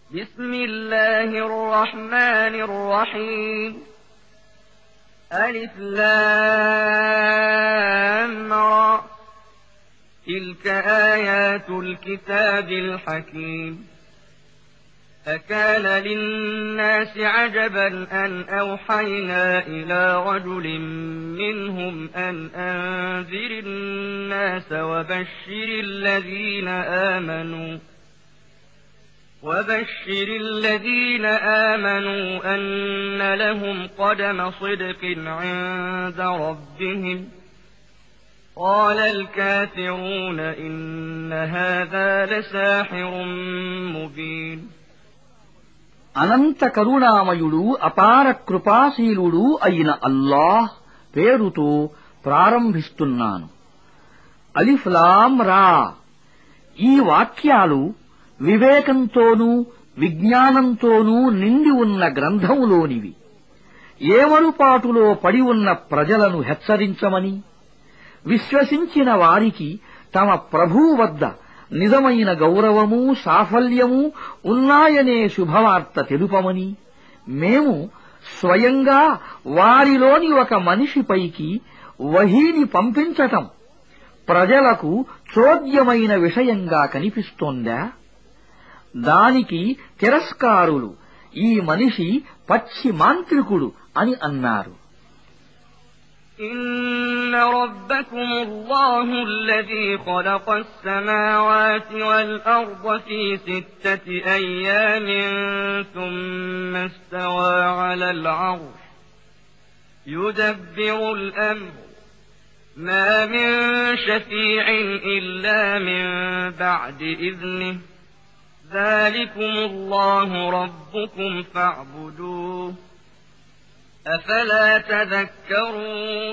بسم الله الرحمن الرحيم ألف لام را تلك آيات الكتاب الحكيم أكان للناس عجبا أن أوحينا إلى رجل منهم أن أنذر الناس وبشر الذين آمنوا أن لهم قدم صدق عند ربهم قال الكافرون إن هذا لساحر مبين అనంత కరుణామయుడు అపార కృపాశీలుడు అయిన అల్లాహ్ పేరుతో ప్రారంభిస్తున్నాను. అలిఫ్ లాం రా. ఈ వాక్యాలు వివేకంతోనూ విజ్ఞానంతోనూ నిండి ఉన్న గ్రంథములోనివి. ఏమరుపాటులో పడి ఉన్న ప్రజలను హెచ్చరించమని, విశ్వసించిన వారికి తమ ప్రభువు వద్ద నిజమైన గౌరవమూ సాఫల్యమూ ఉన్నాయనే శుభవార్త తెలుపమని మేము స్వయంగా వారిలోని ఒక మనిషిపైకి వహీని పంపించటం ప్రజలకు చోద్యమైన విషయంగా కనిపిస్తోందా? దానికి తిరస్కారులు ఈ మనిషి పచ్చి మాంత్రికుడు అని అన్నారు. إن ربكم الله الذي خلق السماوات والأرض في 6 أيام ثم استوى على العرش يدبر الأمر ما من شفيع إلا من بعد إذنه ذلكم الله ربكم فاعبدوه أفلا تذكرون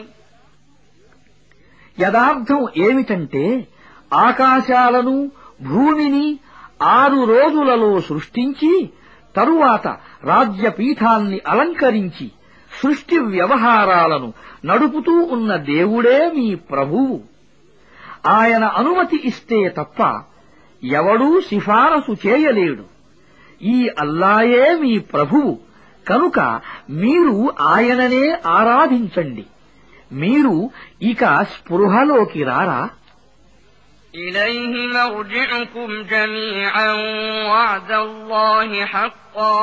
యదార్థం ఏమిటంటే ఆకాశాలను భూమిని 6 రోజులలో సృష్టించి తరువాత రాజ్యపీఠాన్ని అలంకరించి సృష్టి వ్యవహారాలను నడుపుతూ ఉన్న దేవుడే మీ ప్రభువు. ఆయన అనుమతి ఇస్తే తప్ప ఎవడూ సిఫారసు చేయలేడు. ఈ అల్లాయే మీ ప్రభువు కనుక మీరు ఆయననే ఆరాధించండి. మీరు ఇక స్పృహలోకి రారా? إليه مرجعكم جميعا وعد الله حقا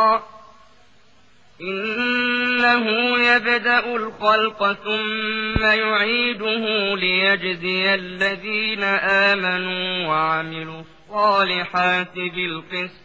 إنه يبدأ الخلق ثم يعيده ليجزي الذين آمنوا وعملوا الصالحات بالقسط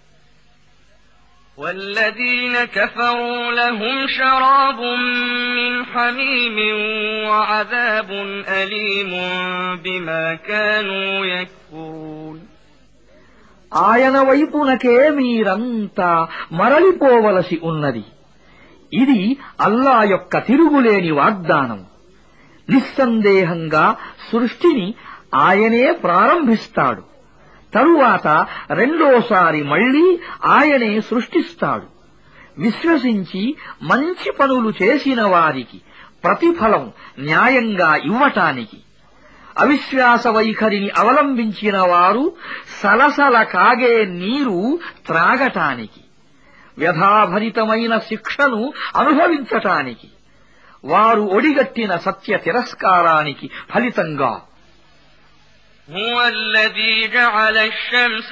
والذين كفروا لهم شراب من حميم وعذاب أليم بما كانوا يكفرون ఆయన వైపునకే మీరంతా మరలిపోవలసి ఉన్నది. ఇది అల్లా యొక్క తిరుగులేని వాగ్దానం. నిస్సందేహంగా సృష్టిని ఆయనే ప్రారంభిస్తాడు. తరువాత రెండోసారి మళ్లీ ఆయనే సృష్టిస్తాడు. విశ్వసించి మంచి పనులు చేసిన వారికి ప్రతిఫలం న్యాయంగా ఇవ్వటానికి, అవిశ్వాస వైఖరిని అవలంబించిన వారు సలసల కాగే నీరు త్రాగటానికి, వ్యధాభరితమైన శిక్షను అనుభవించటానికి, వారు ఒడిగట్టిన సత్య తిరస్కారానికి ఫలితంగా. هو الذي جعل الشمس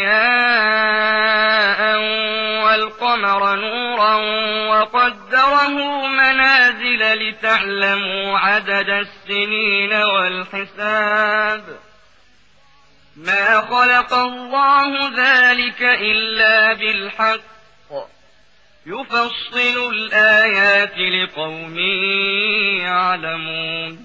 ضياء والقمر نورا وقدره منازل لتعلموا عدد السنين والحساب ما خلق الله ذلك إلا بالحق يفصل الآيات لقوم يعلمون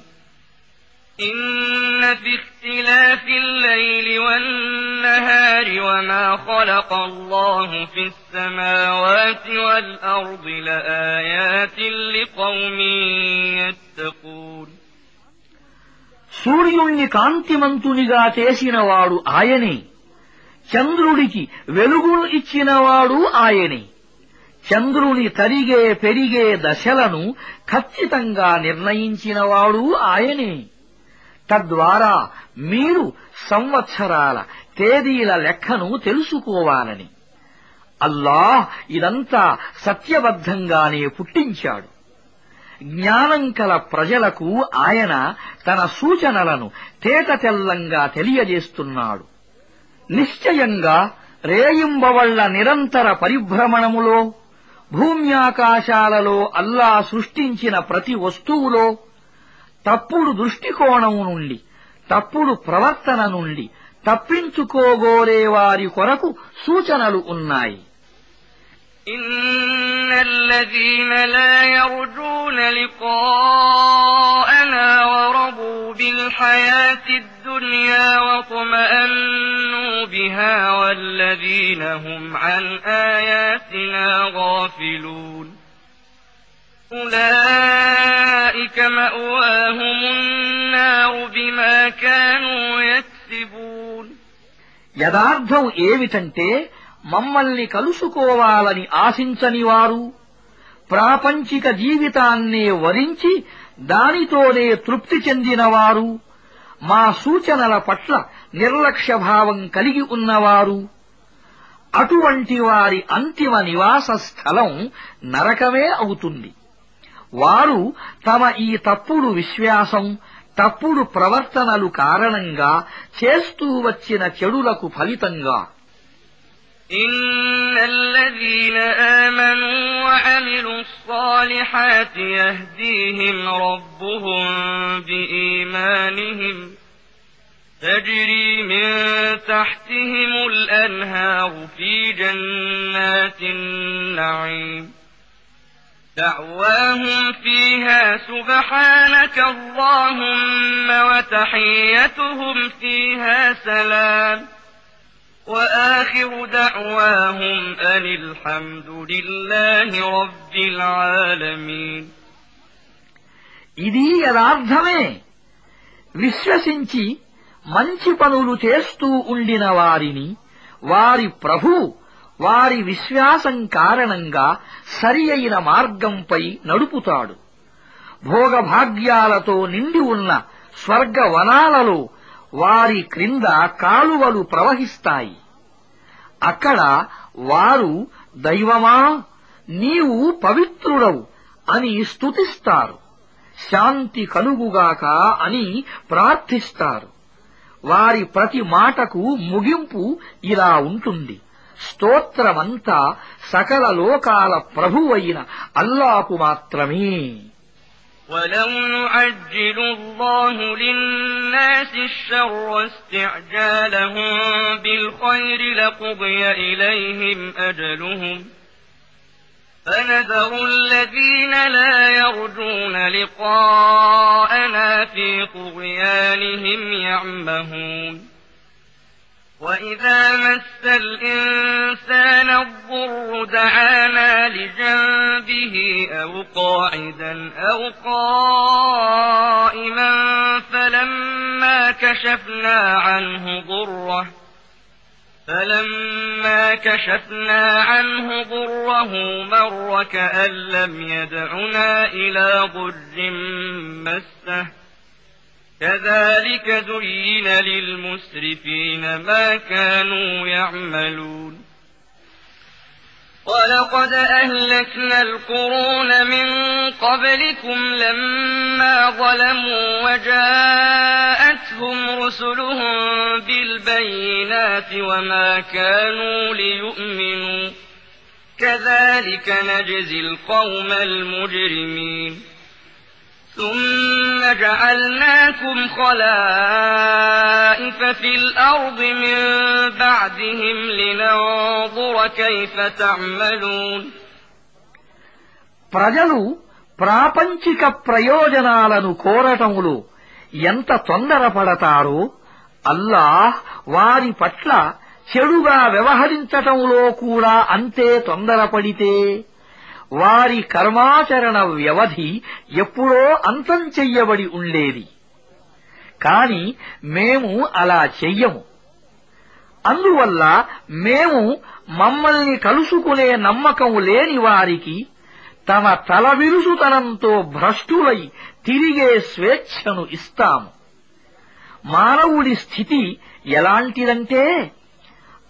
إن في اختلاف الليل والنهار وما خلق الله في السماوات والأرض لآيات لقوم يتقون సూర్యుణ్ణి కాంతిమంతునిగా చేసినవాడు ఆయనే. చంద్రుడికి వెలుగును ఇచ్చినవాడు ఆయనే. చంద్రుని తరిగే పెరిగే దశలను ఖచ్చితంగా నిర్ణయించినవాడు ఆయనే. తద్వారా మీరు సంవత్సరాల తేదీల లెక్కను తెలుసుకోవాలని. అల్లాహ్ ఇదంతా సత్యబద్ధంగానే పుట్టించాడు. జ్ఞానం కల ప్రజలకు ఆయన తన సూచనలను తేటతెల్లంగా తెలియజేస్తున్నాడు. నిశ్చయంగా రేయింబవళ్ల నిరంతర పరిభ్రమణములో, భూమ్యాకాశాలలో అల్లా సృష్టించిన ప్రతి వస్తువులో తప్పుడు దృష్టికోణం నుండి, తప్పుడు ప్రవర్తన నుండి తప్పించుకోగోరే వారి కొరకు సూచనలు ఉన్నాయి. إن الذين لا يرجون لقاءنا ورضوا بالحياة الدنيا واطمأنوا بها والذين هم عن آياتنا غافلون أولئك مأواهم النار بما كانوا يكسبون. యదార్థం ఏమిటంటే మమ్మల్ని కలుసుకోవాలని ఆశించని వారు, ప్రాపంచిక జీవితాన్నే వరించి దానితోనే తృప్తి చెందినవారు, మా సూచనల పట్ల నిర్లక్ష్యభావం కలిగి ఉన్నవారు, అటువంటి వారి అంతిమ నివాస స్థలం నరకమే అవుతుంది. వారు తమ ఈ తప్పుడు విశ్వాసం, తప్పుడు ప్రవర్తనలు కారణంగా చేస్తూ వచ్చిన చెడులకు ఫలితంగా. إن الذين آمنوا وعملوا الصالحات يهديهم ربهم بإيمانهم تجري من تحتهم الأنهار في جنات النعيم دعواهم فيها سبحانك اللهم وتحيتهم فيها سلام وآخر دعواهم أن الحمد لله رب العالمين. ఇది యథార్థమే. విశ్వసించి మంచి పనులు చేస్తూ ఉండిన వారిని వారి ప్రభు వారి విశ్వాసం కారణంగా సరి అయిన మార్గంపై నడుపుతాడు. భోగభాగ్యాలతో నిండి ఉన్న స్వర్గవనాలలో వారి క్రింద కాలువలు ప్రవహిస్తాయి. అక్కడ వారు దైవమా, నీవు పవిత్రుడవు అని స్తుతిస్తారు. శాంతి కలుగుగాక అని ప్రార్థిస్తారు. వారి ప్రతి మాటకు ముగింపు ఇలా ఉంటుంది: స్తోత్రమంతా సకల లోకాల ప్రభువైన అల్లాహకు మాత్రమే. ولو يعجل الله للناس الشر استعجالهم بالخير لقضي إليهم أجلهم فنذر الذين لا يرجون لقاءنا في طغيانهم يعمهون وإذا مس الإنسان الضر دعانا لجنبه أو قاعدا أو قائما فلما كشفنا عنه ضره مر كأن لم يدعنا إلى ضر مسه كذلك زين للمسرفين ما كانوا يعملون. ولقد أهلكنا القرون من قبلكم لما ظلموا وجاءتهم رسلهم بالبينات وما كانوا ليؤمنوا كذلك نجزي القوم المجرمين. ثم جعلناكم خلائف في الأرض من بعدهم لننظر كيف تعملون. ప్రజలు ప్రాపంచిక ప్రయోజనాలను కోరటములో ఎంత తొందరపడతారో అల్లాహ్ వారి పట్ల చెడుగా వ్యవహరించటంలో కూడా అంతే తొందరపడితే వారి కర్మాచరణ వ్యవధి ఎప్పుడో అంతం చెయ్యబడి ఉండేది. కాని మేము అలా చెయ్యము. అందువల్ల మేము మమ్మల్ని కలుసుకునే నమ్మకం లేని వారికి తమ తలవిరుసుతనంతో భ్రష్టులై తిరిగే స్వేచ్ఛను ఇస్తాము. మానవుడి స్థితి ఎలాంటిదంటే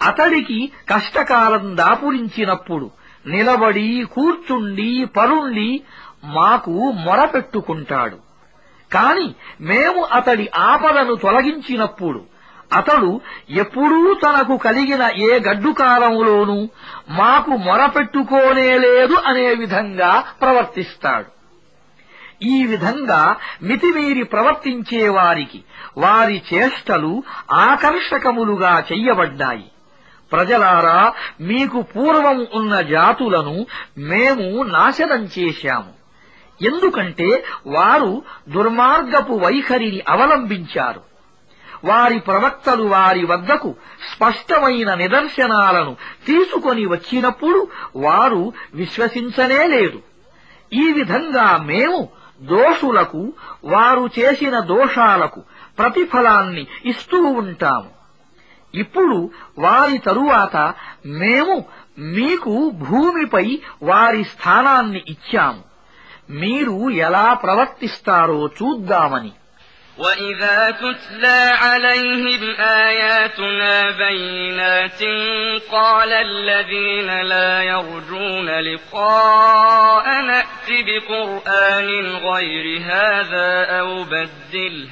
అతడికి కష్టకాలం దాపురించినప్పుడు నిలబడి కూర్చుండి పరుండి మాకు మొరపెట్టుకుంటాడు. కాని మేము అతడి ఆపదను తొలగించినప్పుడు అతడు ఎప్పుడూ తనకు కలిగిన ఏ గడ్డుకాలంలోనూ మాకు మొరపెట్టుకోనేలేదు అనే విధంగా ప్రవర్తిస్తాడు. ఈ విధంగా మితిమీరి ప్రవర్తించే వారికి వారి చేష్టలు ఆకర్షకములుగా చెయ్యబడ్డాయి. ప్రజలారా, మీకు పూర్వం ఉన్న జాతులను మేము నాశనం చేశాము. ఎందుకంటే వారు దుర్మార్గపు వైఖరిని అవలంబించారు. వారి ప్రవక్తలు వారి వద్దకు స్పష్టమైన నిదర్శనాలను తీసుకొని వచ్చినప్పుడు వారు విశ్వసించనే లేదు. ఈ విధంగా మేము దోషులకు వారు చేసిన దోషాలకు ప్రతిఫలాన్ని ఇస్తూ ఉంటాము. ఇప్పుడు వారి తరువాత మేము మీకు భూమిపై వారి స్థానాన్ని ఇచ్చాము. మీరు ఎలా ప్రవర్తిస్తారో చూద్దామని. وَإِذَا تُتْلَى عَلَيْهِمْ آيَاتُنَا بَيِّنَاتٍ قَالَ الَّذِينَ لَا يَرْجُونَ لِقَاءَنَا ائْتِ بِقُرْآنٍ غَيْرِ هَذَا أَوْ بَدِّلْهُ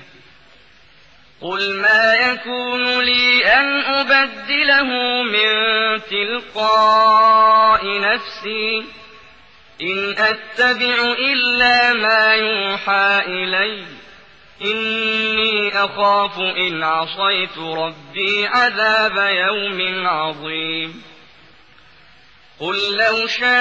قُلْ مَا يَكُونُ لِي أَنْ أُبَدِّلَهُ مِنْ تِلْقَاءِ نَفْسِي إِنْ أَتَّبِعُ إِلَّا مَا يُوحَى إِلَيَّ إِنِّي أَخَافُ إِنْ عَصَيْتُ رَبِّي عَذَابَ يَوْمٍ عَظِيمٍ قُلْ لَوْ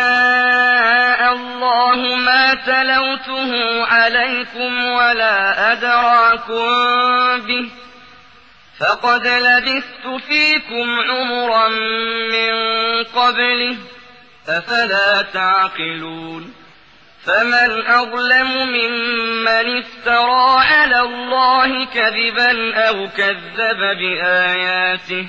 شَاءَ اللَّهُ مَا تَلَوْتُهُ عَلَيْكُمْ وَلَا أَدْرَاكُمْ بِهِ فَقَدْ لَبِثْتُ فِيكُمْ عُمُرًا مِّن قَبْلِهِ أَفَلَا تَعْقِلُونَ فَمَنْ أَظْلَمُ مِمَّنِ افْتَرَىٰ عَلَى اللَّهِ كَذِبًا أَوْ كَذَّبَ بِآيَاتِهِ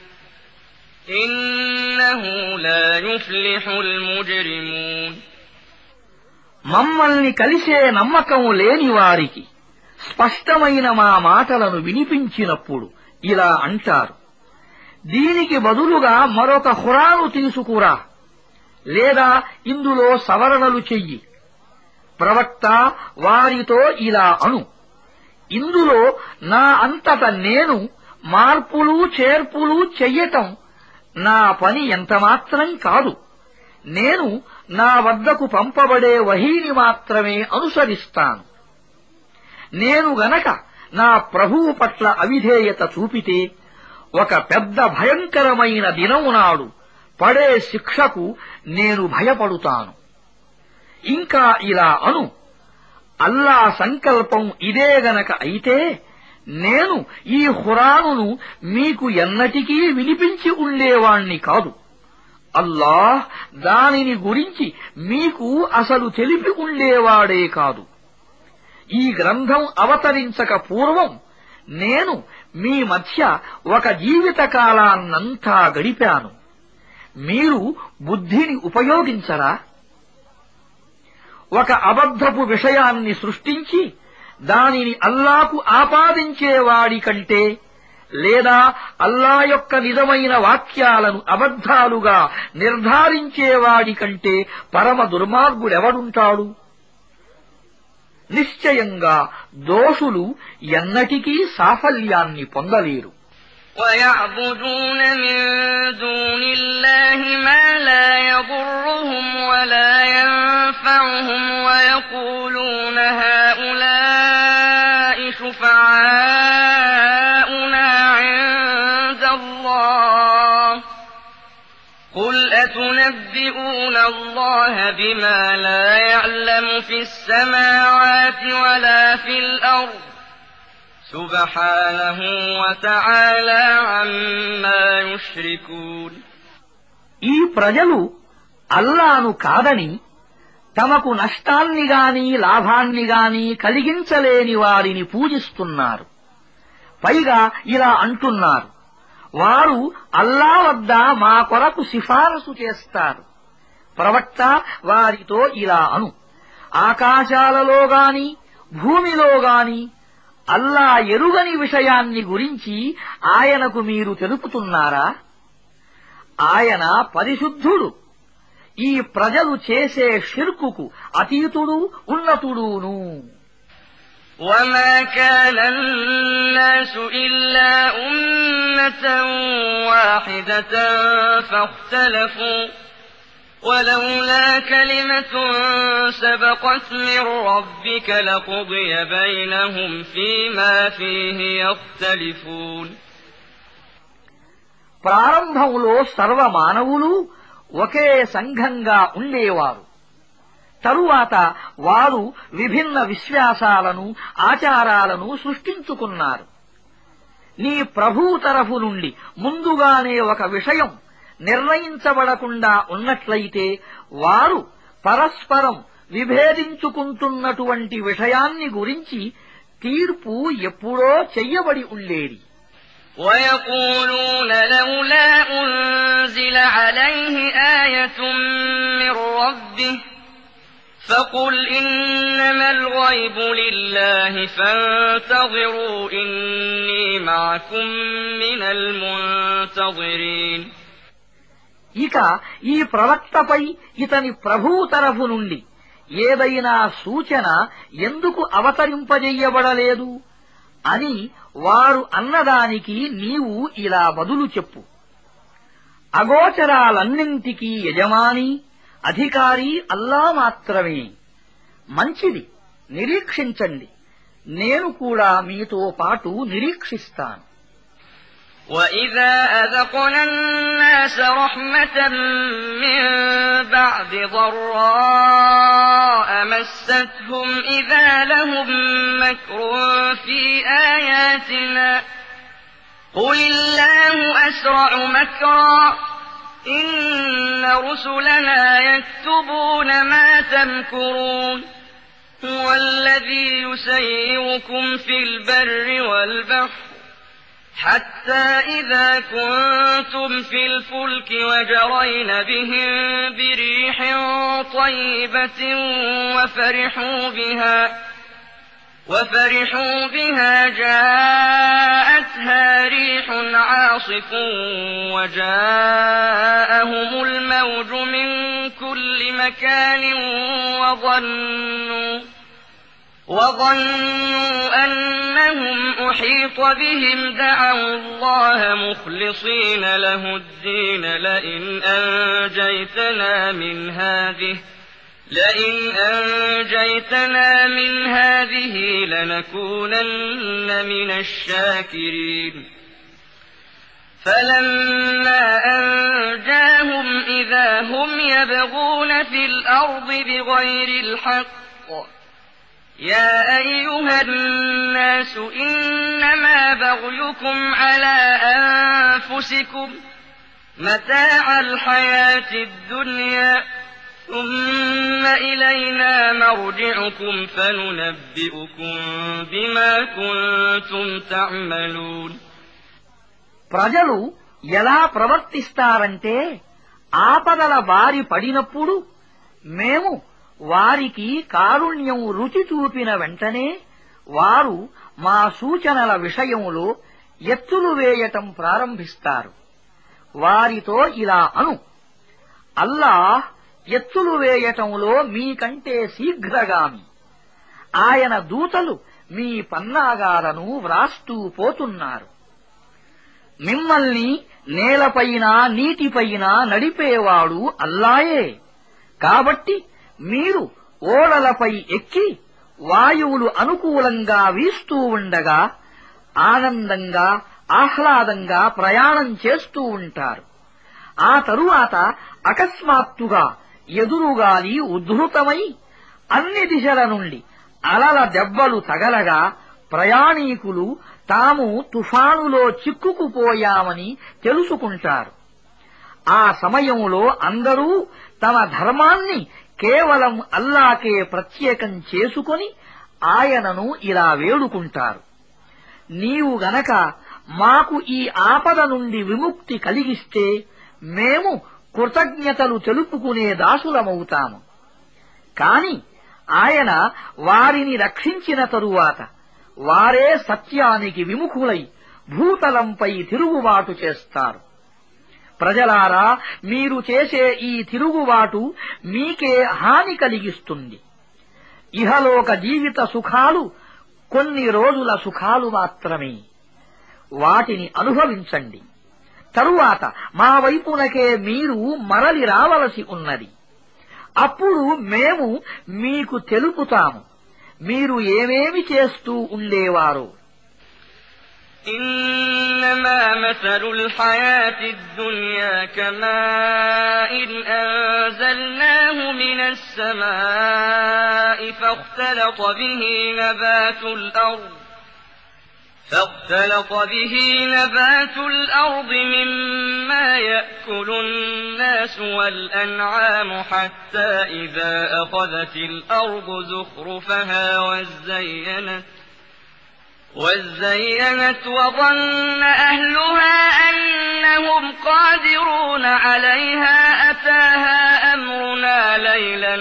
إِنَّهُ لَا يُفْلِحُ الْمُجْرِمُونَ మమ్మల్ని కలిసే నమ్మకం లేని వారికి స్పష్టమైన మా మాటలను వినిపించినప్పుడు ఇలా అంటారు, దీనికి బదులుగా మరొక ఖురాను తీసుకురా, లేదా ఇందులో సవరణలు చెయ్యి. ప్రవక్త వారితో ఇలా అను, ఇందులో నా అంతట నేను మార్పులు చేర్పులు చెయ్యటం నా పని ఎంతమాత్రం కాదు. నేను నా వద్దకు పంపబడే వహీని మాత్రమే అనుసరిస్తాను. నేను గనక నా ప్రభువు పట్ల అవిధేయత చూపితే ఒక పెద్ద భయంకరమైన దినం నాడు పడే శిక్షకు నేను భయపడుతాను. ఇంకా ఇలా అను, అల్లా సంకల్పం ఇదే గనక అయితే నేను ఈ ఖురానును మీకు ఎన్నటికీ వినిపించి ఉండేవాణ్ణి కాదు. అల్లాహ్ దానిని గురించి మీకు అసలు తెలిపి ఉండేవాడే కాదు. ఈ గ్రంథం అవతరించక పూర్వం నేను మీ మధ్య ఒక జీవితకాలాన్నంతా గడిపాను. మీరు బుద్ధిని ఉపయోగించరా? ఒక అబద్ధపు విషయాన్ని సృష్టించి దానిని అల్లాకు ఆపాదించేవాడి కంటే, లేదా అల్లా యొక్క నిజమైన వాక్యాలను అబద్ధాలుగా నిర్ధారించేవాడి కంటే పరమ దుర్మార్గుడెవడుంటాడు? నిశ్చయంగా దోషులు ఎన్నటికీ సాఫల్యాన్ని పొందలేరు. وَيَعْبُدُونَ مِن دُونِ اللَّهِ مَا لَا يَضُرُّهُمْ وَلَا يَنفَعُهُمْ وَيَقُولُونَ هَٰؤُلَاءِ شُفَعَاؤُنَا عِندَ اللَّهِ قُلْ أَتُنَبِّئُونَ اللَّهَ بِمَا لَا يَعْلَمُ فِي السَّمَاوَاتِ وَلَا فِي الْأَرْضِ سُبْحَانَهُ وَتَعَالَىٰ عَمَّا يُشْرِكُونَ ఈ ప్రజలు అల్లాను కాదని తమకు నష్టాన్నిగాని లాభాన్నిగాని కలిగించలేని వారిని పూజిస్తున్నారు. పైగా ఇలా అంటున్నారు, వారు అల్లా వద్ద మా కొరకు సిఫారసు చేస్తారు. ప్రవక్త వారితో ఇలా అను, ఆకాశాలలో గాని భూమిలో గాని అల్లా ఎరుగని విషయాన్ని గురించి ఆయనకు మీరు తెలుపుతున్నారా? ఆయన పరిశుద్ధుడు. ఈ ప్రజలు చేసే షిర్కుకు అతీతుడు ఉన్నతుడును. وما كان الناس إلا أمة واحدة فاختلفوا ولولا كلمة سبقت من ربك لقضي بينهم فيما فيه يختلفون. ప్రారంభంలో సర్వమానవులు ఒకే సంఘంగా ఉండేవారు. తరువాత వారు విభిన్న విశ్వాసాలను ఆచారాలను సృష్టించుకున్నారు. నీ ప్రభువు తరఫు నుండి ముందుగానే ఒక విషయం నిర్ణయించబడకుండా ఉన్నట్లయితే వారు పరస్పరం విభేదించుకుంటున్నటువంటి విషయాన్ని గురించి తీర్పు ఎప్పుడో చెయ్యబడి ఉండేది. ويقولون لولا أنزل عليه آية من ربه فقل إنما الغيب لله فانتظروا إني معكم من المنتظرين. ఇక ఈ ప్రవక్తపై ఇతని ప్రభువు తరఫు నుండి ఏదైనా సూచన ఎందుకు అవతరింపజెయ్యబడలేదు అని వారు అన్నదానికి నీవు ఇలా బదులు చెప్పు. అగోచరాలన్నింటికీ యజమాని అధికారి అల్లా మాత్రమే. మంచిది, నిరీక్షించండి, నేను కూడా మీతో పాటు నిరీక్షిస్తాను. وَإِذَا أَذَقْنَا النَّاسَ رَحْمَةً مِّن بَعْدِ ضَرَّاءَ مَسَّتْهُمْ إِذَا لَهُم مَّكْرٌ فِي آيَاتِنَا قُلِ اللَّهُ أَسْرَعُ مَكْرًا إِنَّ رُسُلَنَا يَكْتُبُونَ مَا تَمْكُرُونَ هُوَ الَّذِي يُسَيِّرُكُمْ فِي الْبَرِّ وَالْبَحْرِ حتى إذا كنتم في الفلك وجرين بهم بريح طيبة وفرحوا بها جاءتها ريح عاصف وجاءهم الموج من كل مكان وظنوا أنهم أحيط بهم دعوا الله مخلصين له الدين لئن أنجيتنا من هذه لنكونن من الشاكرين. فلما أنجاهم إذا هم يبغون في الأرض بغير الحق يا أيها الناس إنما بغيكم على أنفسكم متاع الحياة الدنيا ثم إلينا مرجعكم فننبئكم بما كنتم تعملون. ప్రజలు ఎలా ప్రవర్తిస్తారంటే ఆపదల బారి పడినప్పుడు మేము వారికి కారుణ్యం రుచి చూపిన వెంటనే వారు మా సూచనల విషయంలో ఎత్తులు వేయటం ప్రారంభిస్తారు. వారితో ఇలా అను, అల్లాహ్ ఎత్తులు వేయటంలో మీకంటే శీఘ్రగామి. ఆయన దూతలు మీ పన్నాగాలను వ్రాస్తూ పోతున్నారు. మిమ్మల్ని నేలపైన నీటిపైన నడిపేవాడు అల్లాయే. కాబట్టి మీరు ఓడలపై ఎక్కి వాయువులు అనుకూలంగా వీస్తూ ఉండగా ఆనందంగా ఆహ్లాదంగా ప్రయాణం చేస్తూ ఉంటారు. ఆ తరువాత అకస్మాత్తుగా ఎదురుగాలి ఉద్ధృతమై అన్ని దిశల నుండి అలల దెబ్బలు తగలగా ప్రయాణీకులు తాము తుఫానులో చిక్కుకుపోయామని తెలుసుకుంటారు. ఆ సమయంలో అందరూ తమ ధర్మాన్ని కేవలం అల్లాకే ప్రత్యేకం చేసుకొని ఆయనను ఇలా వేడుకుంటారు, నీవు గనక మాకు ఈ ఆపద నుండి విముక్తి కలిగిస్తే మేము కృతజ్ఞతలు తెలుపుకునే దాసులమవుతాము. కాని ఆయన వారిని రక్షించిన తరువాత వారే సత్యానికి విముఖులై భూతలంపై తిరుగుబాటు చేస్తారు. ప్రజలారా, మీరు చేసే ఈ తిరుగుబాటు మీకే హాని కలిగిస్తుంది. ఇహలోక జీవిత సుఖాలు కొన్ని రోజుల సుఖాలు మాత్రమే. వాటిని అనుభవించండి. తరువాత మా వైపునకే మీరు మరలి రావలసి ఉన్నది. అప్పుడు మేము మీకు తెలుపుతాము మీరు ఏమేమి చేస్తూ ఉండేవారో. إنما مثل الحياة الدنيا كماء أنزلناه من السماء فاختلط به نبات الأرض مما يأكل الناس والأنعام حتى إذا أخذت الأرض زخرفها وزينت وظن أهلها أنهم قادرون عليها أتاها أمرنا ليلا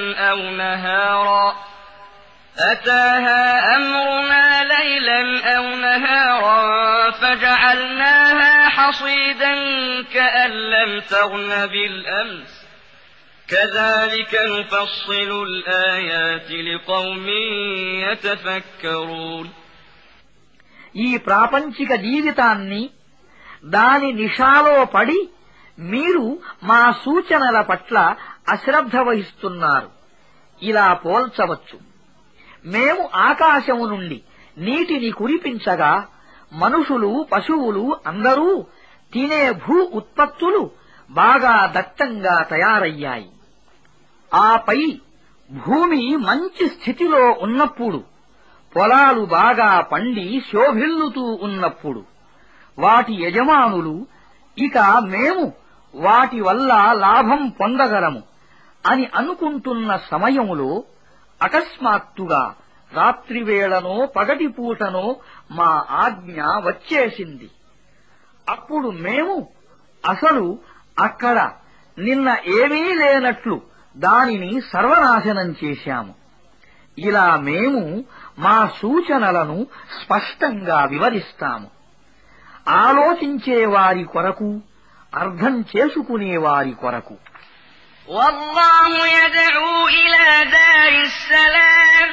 أو نهارا فجعلناها حصيدا كأن لم تغن بالأمس كذلك نفصل الآيات لقوم يتفكرون. ఈ ప్రాపంచిక జీవితాన్ని దాని నిషాలో పడి మీరు మా సూచనల పట్ల అశ్రద్ధ వహిస్తున్నారు. ఇలా పోల్చవచ్చు. మేము ఆకాశము నుండి నీటిని కురిపించగా మనుషులు, పశువులు అందరూ తినే భూ ఉత్పత్తులు బాగా దట్టంగా తయారయ్యాయి. ఆపై భూమి మంచి స్థితిలో ఉన్నప్పుడు, పొలాలు బాగా పండి శోభిల్లుతూ ఉన్నప్పుడు వాటి యజమానులు ఇక మేము వాటి వల్ల లాభం పొందగలము అని అనుకుంటున్న సమయములో అకస్మాత్తుగా రాత్రివేళనో పగటిపూటనో మా ఆజ్ఞ వచ్చేసింది. అప్పుడు మేము అసలు అక్కడ నిన్న ఏమీ లేనట్లు దానిని సర్వనాశనం చేశాము. ఇలా మేము మా సూచనలను స్పష్టంగా వివరిస్తాము. ఆలోచించేవారి కొరకు, అర్థం చేసుకునేవారి కొరకు. والله يدعو إلى دار السلام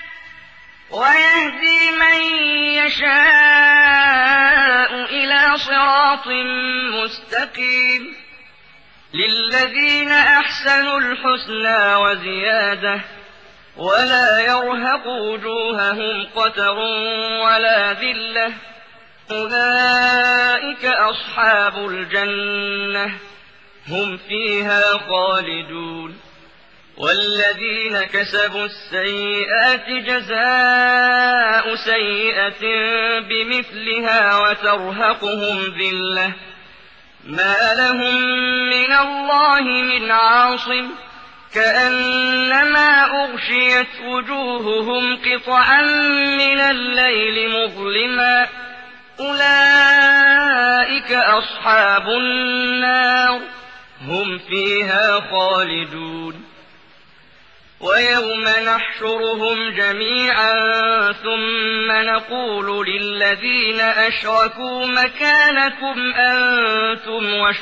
ويهدي من يشاء إلى صراط مستقيم للذين أحسنوا الحسنى وزيادة ولا يرهق وجوههم قتر ولا ذلة أولئك أصحاب الجنة هم فيها خالدون. والذين كسبوا السيئات جزاء سيئة بمثلها وترهقهم ذلة ما لهم من الله من عاصم كأنما أغشيت وجوههم قطعا من الليل مظلما أولئك أصحاب النار هم فيها خالدون. ويوم نحشرهم جميعا ثم نقول للذين أشركوا مكانكم أنتم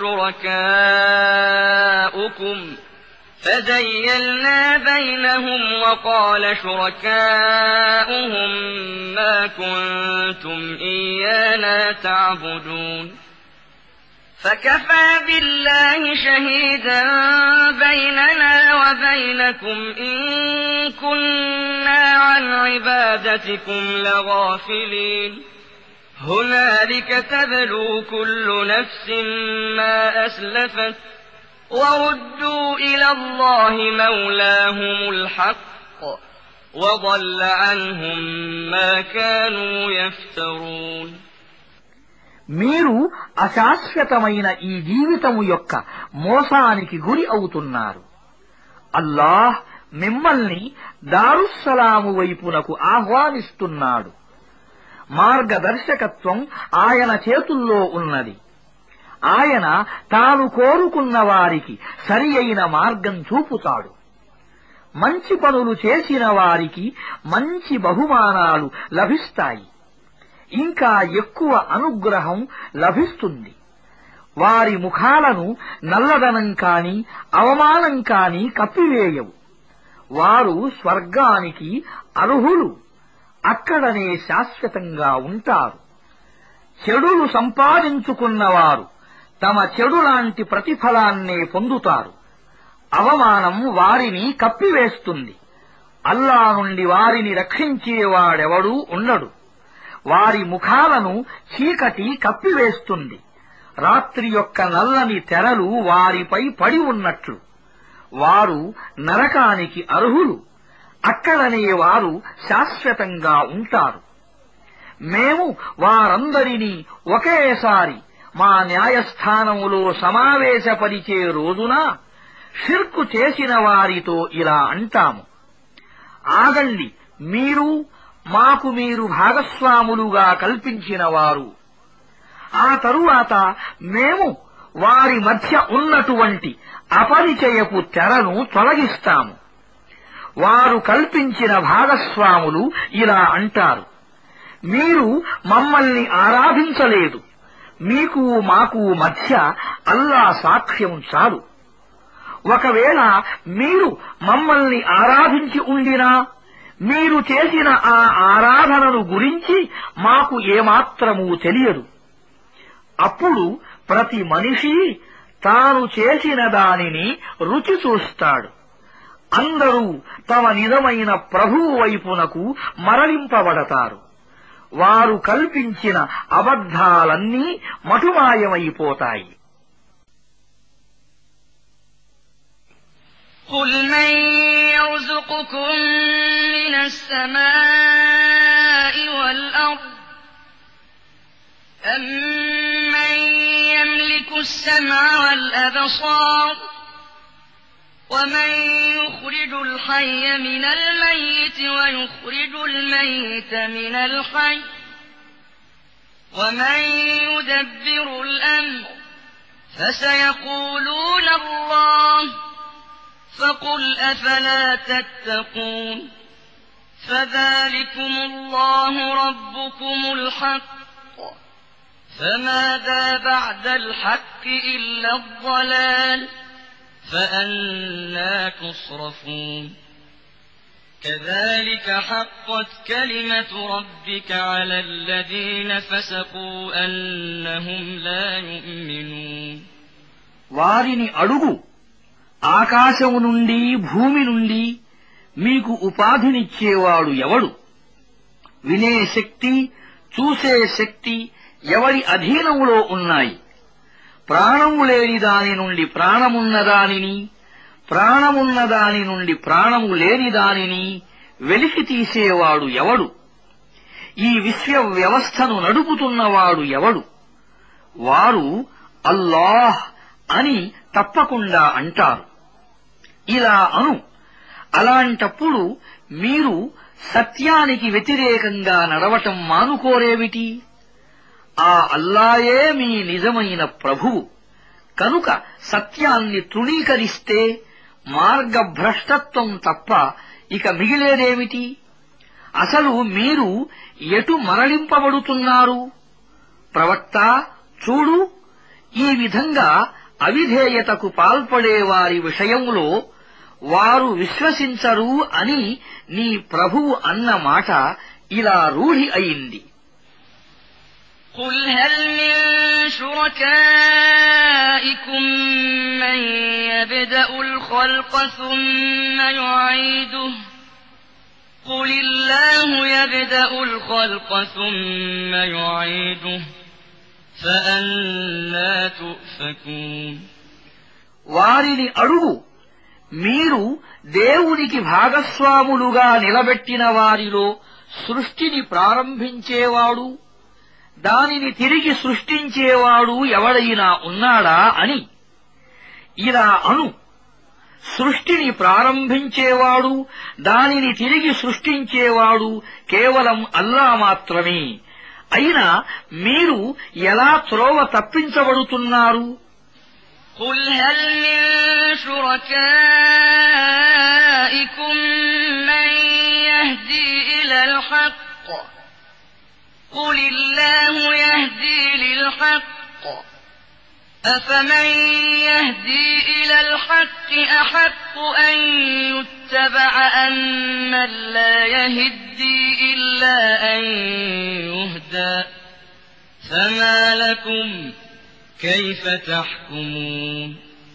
وشركاؤكم فزيلنا بينهم وقال شركاؤهم ما كنتم إيانا تعبدون فكفى بالله شهيدا بيننا وبينكم إن كنا عن عبادتكم لغافلين هنالك تبلو كل نفس ما أسلفت وردوا إلى الله مولاهم الحق وضل عنهم ما كانوا يفترون. మీరు అశాశ్వతమైన ఈ జీవితము యొక్క మోసానికి గురి అవుతున్నారు. అల్లాహ్ మిమ్మల్ని దారుస్సలాము వైపునకు ఆహ్వానిస్తున్నాడు. మార్గదర్శకత్వం ఆయన చేతుల్లో ఉన్నది. ఆయన తాను కోరుకున్న వారికి సరి అయిన మార్గం చూపుతాడు. మంచి పనులు చేసిన వారికి మంచి బహుమానాలు లభిస్తాయి. ఇంకా ఎక్కువ అనుగ్రహం లభిస్తుంది. వారి ముఖాలను నల్లదనం కాని అవమానం కాని కప్పివేయవు. వారు స్వర్గానికి అర్హులు, అక్కడనే శాశ్వతంగా ఉంటారు. చెడులు సంపాదించుకున్నవారు తమ చెడులాంటి ప్రతిఫలాన్నే పొందుతారు. అవమానం వారిని కప్పివేస్తుంది. అల్లా నుండి వారిని రక్షించేవాడెవడూ ఉండడు. వారి ముఖాలను చీకటి కప్పివేస్తుంది. రాత్రి యొక్క నల్లని తెరలు వారిపై పడి ఉన్నట్లు. వారు నరకానికి అర్హులు, అక్కడనే వారు శాశ్వతంగా ఉంటారు. మేము వారందరినీ ఒకేసారి మా న్యాయస్థానములో సమావేశపరిచే రోజున షిర్కు చేసిన వారితో ఇలా అంటాము: ఆగండి, మాకు మీరు భాగస్వాములుగా కల్పించిన వారు. ఆ తరువాత మేము వారి మధ్య ఉన్నటువంటి అపరిచయపు తెరను తొలగిస్తాము. వారు కల్పించిన భాగస్వాములు ఇలా అంటారు: మీరు మమ్మల్ని ఆరాధించలేదు, మీకు మాకు మధ్య అల్లా సాక్ష్యం చాలు. ఒకవేళ మీరు మమ్మల్ని ఆరాధించి ఉండినా మీరు చేసిన ఆ ఆరాధనను గురించి మాకు ఏమాత్రమూ తెలియదు. అప్పుడు ప్రతి మనిషి తాను చేసిన దానిని రుచి చూస్తాడు. అందరూ తమ నిజమైన ప్రభువు వైపునకు మరలింపబడతారు. వారు కల్పించిన అబద్ధాలన్నీ మటుమాయమైపోతాయి. قل من يرزقكم من السماء والأرض أمن يملك السمع والأبصار ومن يخرج الحي من الميت ويخرج الميت من الحي ومن يدبر الأمر فسيقولون الله فقل أفلا تتقون فذلكم الله ربكم الحق فماذا بعد الحق إلا الضلال فأنى تصرفون كذلك حقت كلمة ربك على الذين فسقوا أنهم لا يؤمنون వారిని అడుగు, ఆకాశము నుండి భూమి నుండి మీకు ఉపాధినిచ్చేవాడు ఎవడు? వినే శక్తి, చూసే శక్తి ఎవరి అధీనములో ఉన్నాయి? ప్రాణము లేని దాని నుండి ప్రాణమున్న దానిని, ప్రాణమున్న దాని నుండి ప్రాణము లేని దానిని వెలికి తీసేవాడు ఎవడు? ఈ విశ్వ వ్యవస్థను నడుపుతున్నవాడు ఎవడు? వారు అల్లాహ్ అని తప్పకుండా అంటారు. ఇలా అను, అలాంటప్పుడు మీరు సత్యానికి వ్యతిరేకంగా నడవటం మానుకోరేమిటి? ఆ అల్లాయే మీ నిజమైన ప్రభువు. కనుక సత్యాన్ని తృణీకరిస్తే మార్గభ్రష్టత్వం తప్ప ఇక మిగిలేదేమిటి? అసలు మీరు ఎటు మరలింపబడుతున్నారు? ప్రవక్త, చూడు, ఈ విధంగా అవిధేయతకు పాల్పడేవారి విషయంలో వారు విశ్వసించరు అని నీ ప్రభువు అన్న మాట ఇలా రూఢి అయింది. قل هل من شركائكم من يبدأ الخلق ثم يعيده قل الله يبدأ الخلق ثم يعيده فأنى تؤفكون వారిని అడుగు, మీరు దేవునికి భాగస్వాములుగా నిలబెట్టిన వారిలో సృష్టిని ప్రారంభించేవాడు, దానిని తిరిగి సృష్టించేవాడు ఎవడైనా ఉన్నాడా అని. ఇలా అను, సృష్టిని ప్రారంభించేవాడు, దానిని తిరిగి సృష్టించేవాడు కేవలం అల్లా మాత్రమే. అయినా మీరు ఎలా త్రోవ తప్పించబడుతున్నారు? قل هل من شركائكم من يهدي إلى الحق قل الله يهدي للحق أفمن يهدي إلى الحق أحق أن يتبع أمن لا يهدي إلا أن يهدى فما لكم كيف تحكمون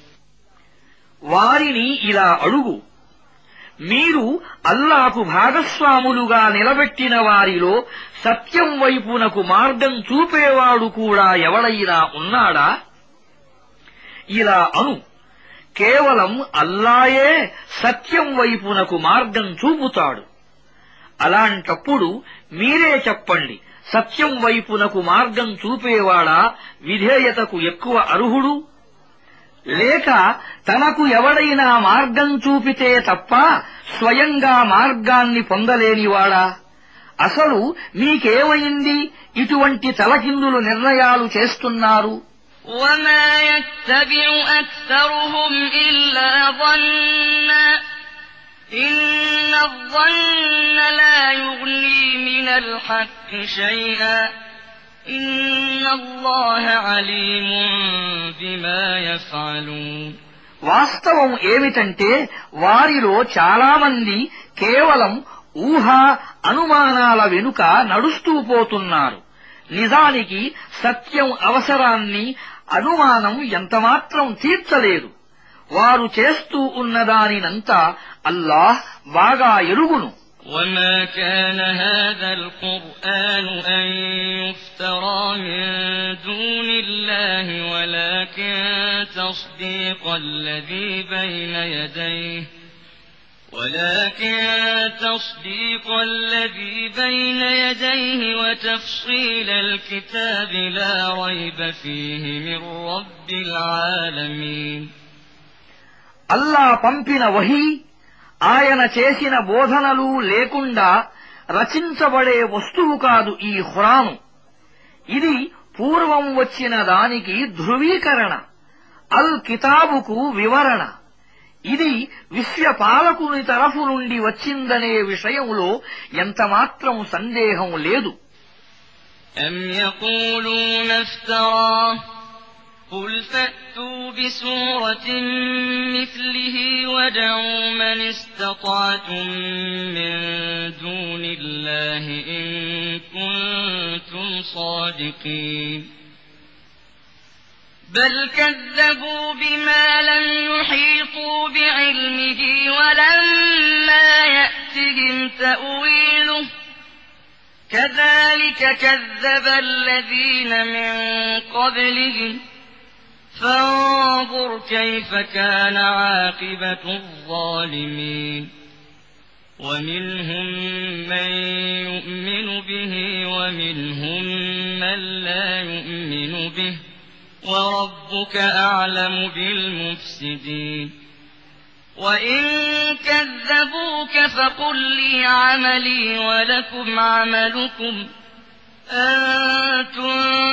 వారిని ఇలా అడుగు, మీరు అల్లాకు భాగస్వాములుగా నిలబెట్టిన వారిలో సత్యం వైపునకు మార్గం చూపేవాడు కూడా ఎవడైనా ఉన్నాడా? ఇలా అను, కేవలం అల్లాయే సత్యం వైపునకు మార్గం చూపుతాడు. అలాంటప్పుడు మీరే చెప్పండి, సత్యం వైపునకు మార్గం చూపేవాడా విధేయతకు ఎక్కువ అర్హుడు? లేక తనకు ఎవడైనా మార్గం చూపితే తప్ప స్వయంగా మార్గాన్ని పొందలేనివాడా? అసలు మీకేమైంది ఇటువంటి తలకిందులు నిర్ణయాలు చేస్తున్నారు? وما يتبع أكثرهم إلا ظنا إن الظن لا يغني من الحق شيئا إن الله عليم بما يفعلون వాస్తవం ఏమిటంటే వారిలో చాలామంది కేవలం ఊహ అనుమానాల వెనుక నడుస్తూ పోతున్నారు. నిజానికి సత్యం అవసరాన్ని అనుమానం ఎంతమాత్రం తీర్చలేదు. వారు చేస్తూ ఉన్నదానినంతా అల్లాహ్ బాగా ఎరుగును. وما كان هذا القرآن أن يفترى من دون الله ولكن تصديق الذي بين يديه وتفصيل الكتاب لا ريب فيه من رب العالمين అల్లా పంపిన వహీ, ఆయన చేసిన బోధనలు లేకుండా రచించబడే వస్తువు కాదు ఈ ఖురాను. ఇది పూర్వం వచ్చిన దానికి ధృవీకరణ, అల్ కితాబుకు వివరణ. ఇది విశ్వపాలకుని తరఫు నుండి వచ్చిందనే విషయంలో ఎంతమాత్రం సందేహం లేదు. أم يقولون افتراه قل فأتوا بسورة مثله وادعوا من استطعتم من دون الله إن كنتم صادقين بل كذبوا بما لم يحيطوا بعلمه ولما يأتهم تأويله كذلك كذب الذين من قبلهم فانظر كيف كان عاقبة الظالمين ومنهم من يؤمن به ومنهم من لا يؤمن به وربك أعلم بالمفسدين وإن كذبوك فقل لي عملي ولكم عملكم أنتم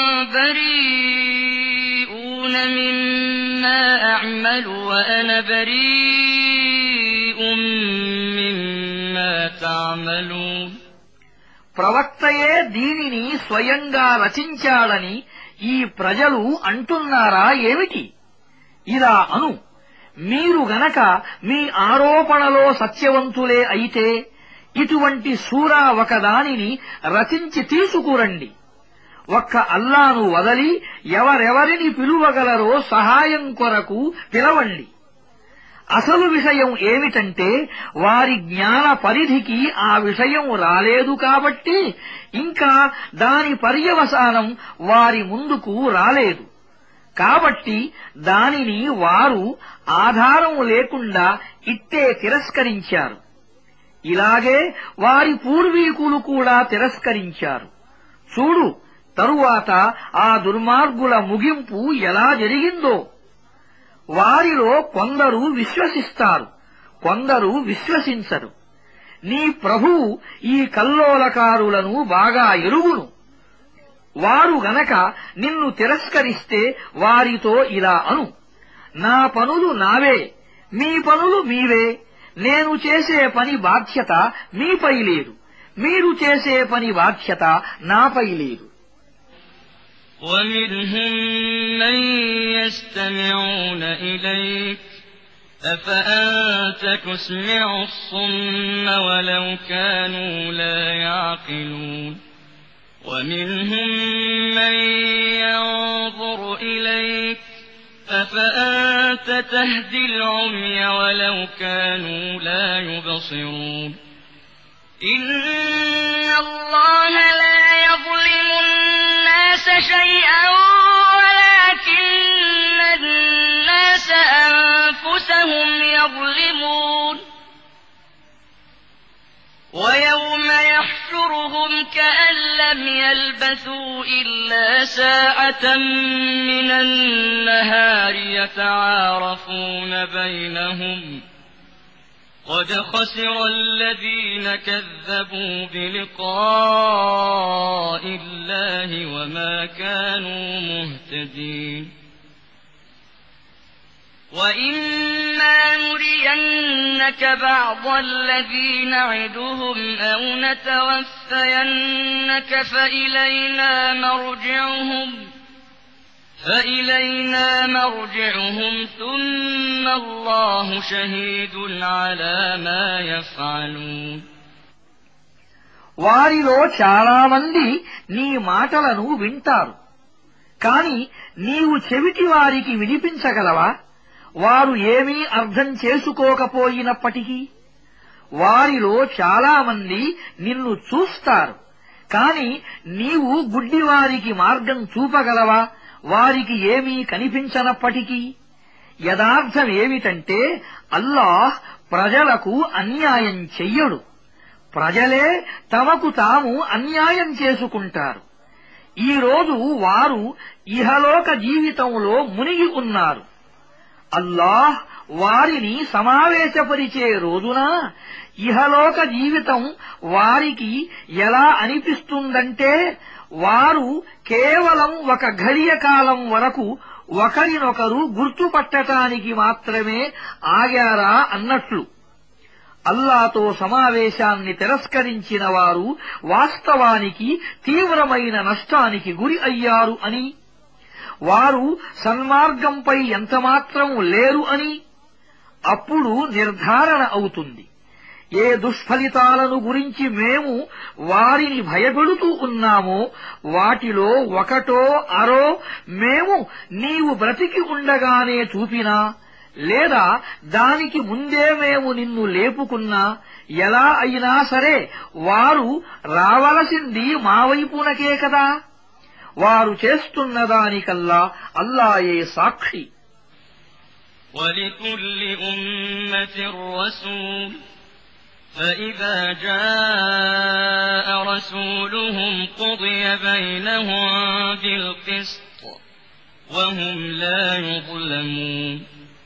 بريئون مما أعمل وأنا بريء مما تعملون ప్రవక్తయే దీనిని స్వయంగా రచించాడని ఈ ప్రజలు అంటున్నారా ఏమిటి? ఇలా అను, మీరు గనక మీ ఆరోపణలో సత్యవంతులే అయితే ఇటువంటి సూరా ఒకదానిని రచించి తీసుకురండి. ఒక్క అల్లాను వదలి ఎవరెవరిని పిలువగలరో సహాయం కొరకు పిలవండి. అసలు విషయం ఏమిటంటే వారి జ్ఞాన పరిధికి ఆ విషయం రాలేదు కాబట్టి ఇంకా దాని పర్యవసానం వారి ముందుకు రాలేదు. కాబట్టి దానిని వారు ఆధారం లేకుండా ఇట్టే తిరస్కరించారు. ఇలాగే వారి పూర్వీకులు కూడా తిరస్కరించారు. చూడు, తరువాత ఆ దుర్మార్గుల ముగింపు ఎలా జరిగిందో. వారిలో కొందరు విశ్వసిస్తారు, కొందరు విశ్వసించరు. నీ ప్రభువు ఈ కల్లోలకారులను బాగా ఎరుగును. వారు గనక నిన్ను తిరస్కరిస్తే వారితో ఇలా అను, నా పనులు నావే, మీ పనులు మీవే. నేను చేసే పని బాధ్యత మీపై లేదు, మీరు చేసే పని బాధ్యత నాపై లేదు. ومنهم من يستمعون إليك أفأنت تسمع الصم ولو كانوا لا يعقلون ومنهم من ينظر إليك أفأنت تهدي العمي ولو كانوا لا يبصرون إن الله لا يظلم الناس شيئا ولكن الناس أنفسهم يظلمون ويوم يحشرهم كأن لم يلبثوا إلا ساعة من النهار يتعارفون بينهم قد خسر الذين كذبوا بلقاء الله وما كانوا مهتدين وإما نرينك بعض الذي نعدهم أو نتوفينك فإلينا مرجعهم ثم الله شهيد على ما يفعلون వారిలో చాలామంది నీ మాటలను వింటారు, కాని నీవు చెవిటి వారికి వినిపించగలవా? వారు ఏమీ అర్థం చేసుకోకపోయినప్పటికీ వారిలో చాలామంది నిన్ను చూస్తారు, కాని నీవు గుడ్డివారికి మార్గం చూపగలవా? వారికి ఏమీ కనిపించనప్పటికీ. యథార్థమేమిటంటే అల్లాహ్ ప్రజలకు అన్యాయం చెయ్యడు. ప్రజలే తమకు తాము అన్యాయం చేసుకుంటారు. ఈరోజు వారు ఇహలోక జీవితంలో మునిగి ఉన్నారు. అల్లాహ్ వారిని సమావేశపరిచే రోజున ఇహలోక జీవితం వారికి ఎలా అనిపిస్తుందంటే వారు కేవలం ఒక ఘడియ కాలం వరకు ఒకరినొకరు గుర్తుపట్టటానికి మాత్రమే ఆగారా అన్నట్లు. అల్లాతో సమావేశాన్ని తిరస్కరించిన వారు వాస్తవానికి తీవ్రమైన నష్టానికి గురి అయ్యారు అని, వారు సన్మార్గంపై ఎంతమాత్రం లేరు అని అప్పుడు నిర్ధారణ అవుతుంది. ఏ దుష్ఫలితాలను గురించి మేము వారిని భయపెడుతూ ఉన్నామో వాటిలో ఒకటో అరో మేము నీవు బ్రతికి ఉండగానే చూపినా లేదా దానికి ముందే మేము నిన్ను లేపుకున్నా ఎలా అయినా సరే వారు రావలసింది మా వైపునకే కదా. వారు చేస్తున్న దానికల్లా అల్లాయే సాక్షి. وَلِكُلِّ أُمَّةٍ رَّسُولٌ فَإِذَا جَاءَ رَسُولُهُمْ قُضِيَ بَيْنَهُم بِالْقِسْطِ وَهُمْ لَا يُظْلَمُونَ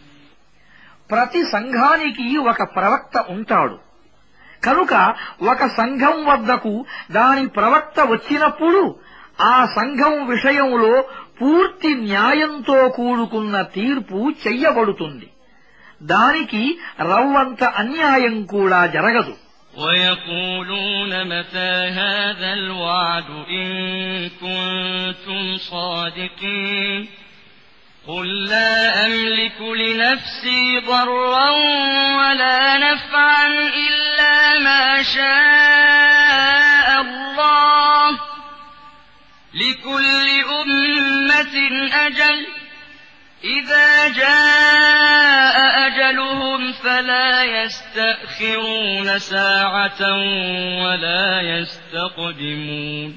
ప్రతి సంఘానికి ఒక ప్రవక్త ఉంటాడు. కనుక ఒక సంఘం వద్దకు దాని ప్రవక్త వచ్చినప్పుడు ఆ సంఘం విషయంలో పూర్తి న్యాయంతో కూడుకున్న తీర్పు చెయ్యబడుతుంది. దానికి రవ్వంత అన్యాయం కూడా జరగదు. وَيَقُولُونَ مَتَى هَذَا الْوَعْدُ إِن كُنتُمْ صَادِقِينَ قُل لَّا أَمْلِكُ لِنَفْسِي ضَرًّا وَلَا نَفْعًا إِلَّا مَا شَاءَ اللَّهُ لِكُلِّ أُمَّةٍ أَجَلٌ إِذَا جَاءَ أَجَلُهُمْ فَلَا يَسْتَأْخِرُونَ سَاعَةً وَلَا يَسْتَقْدِمُونَ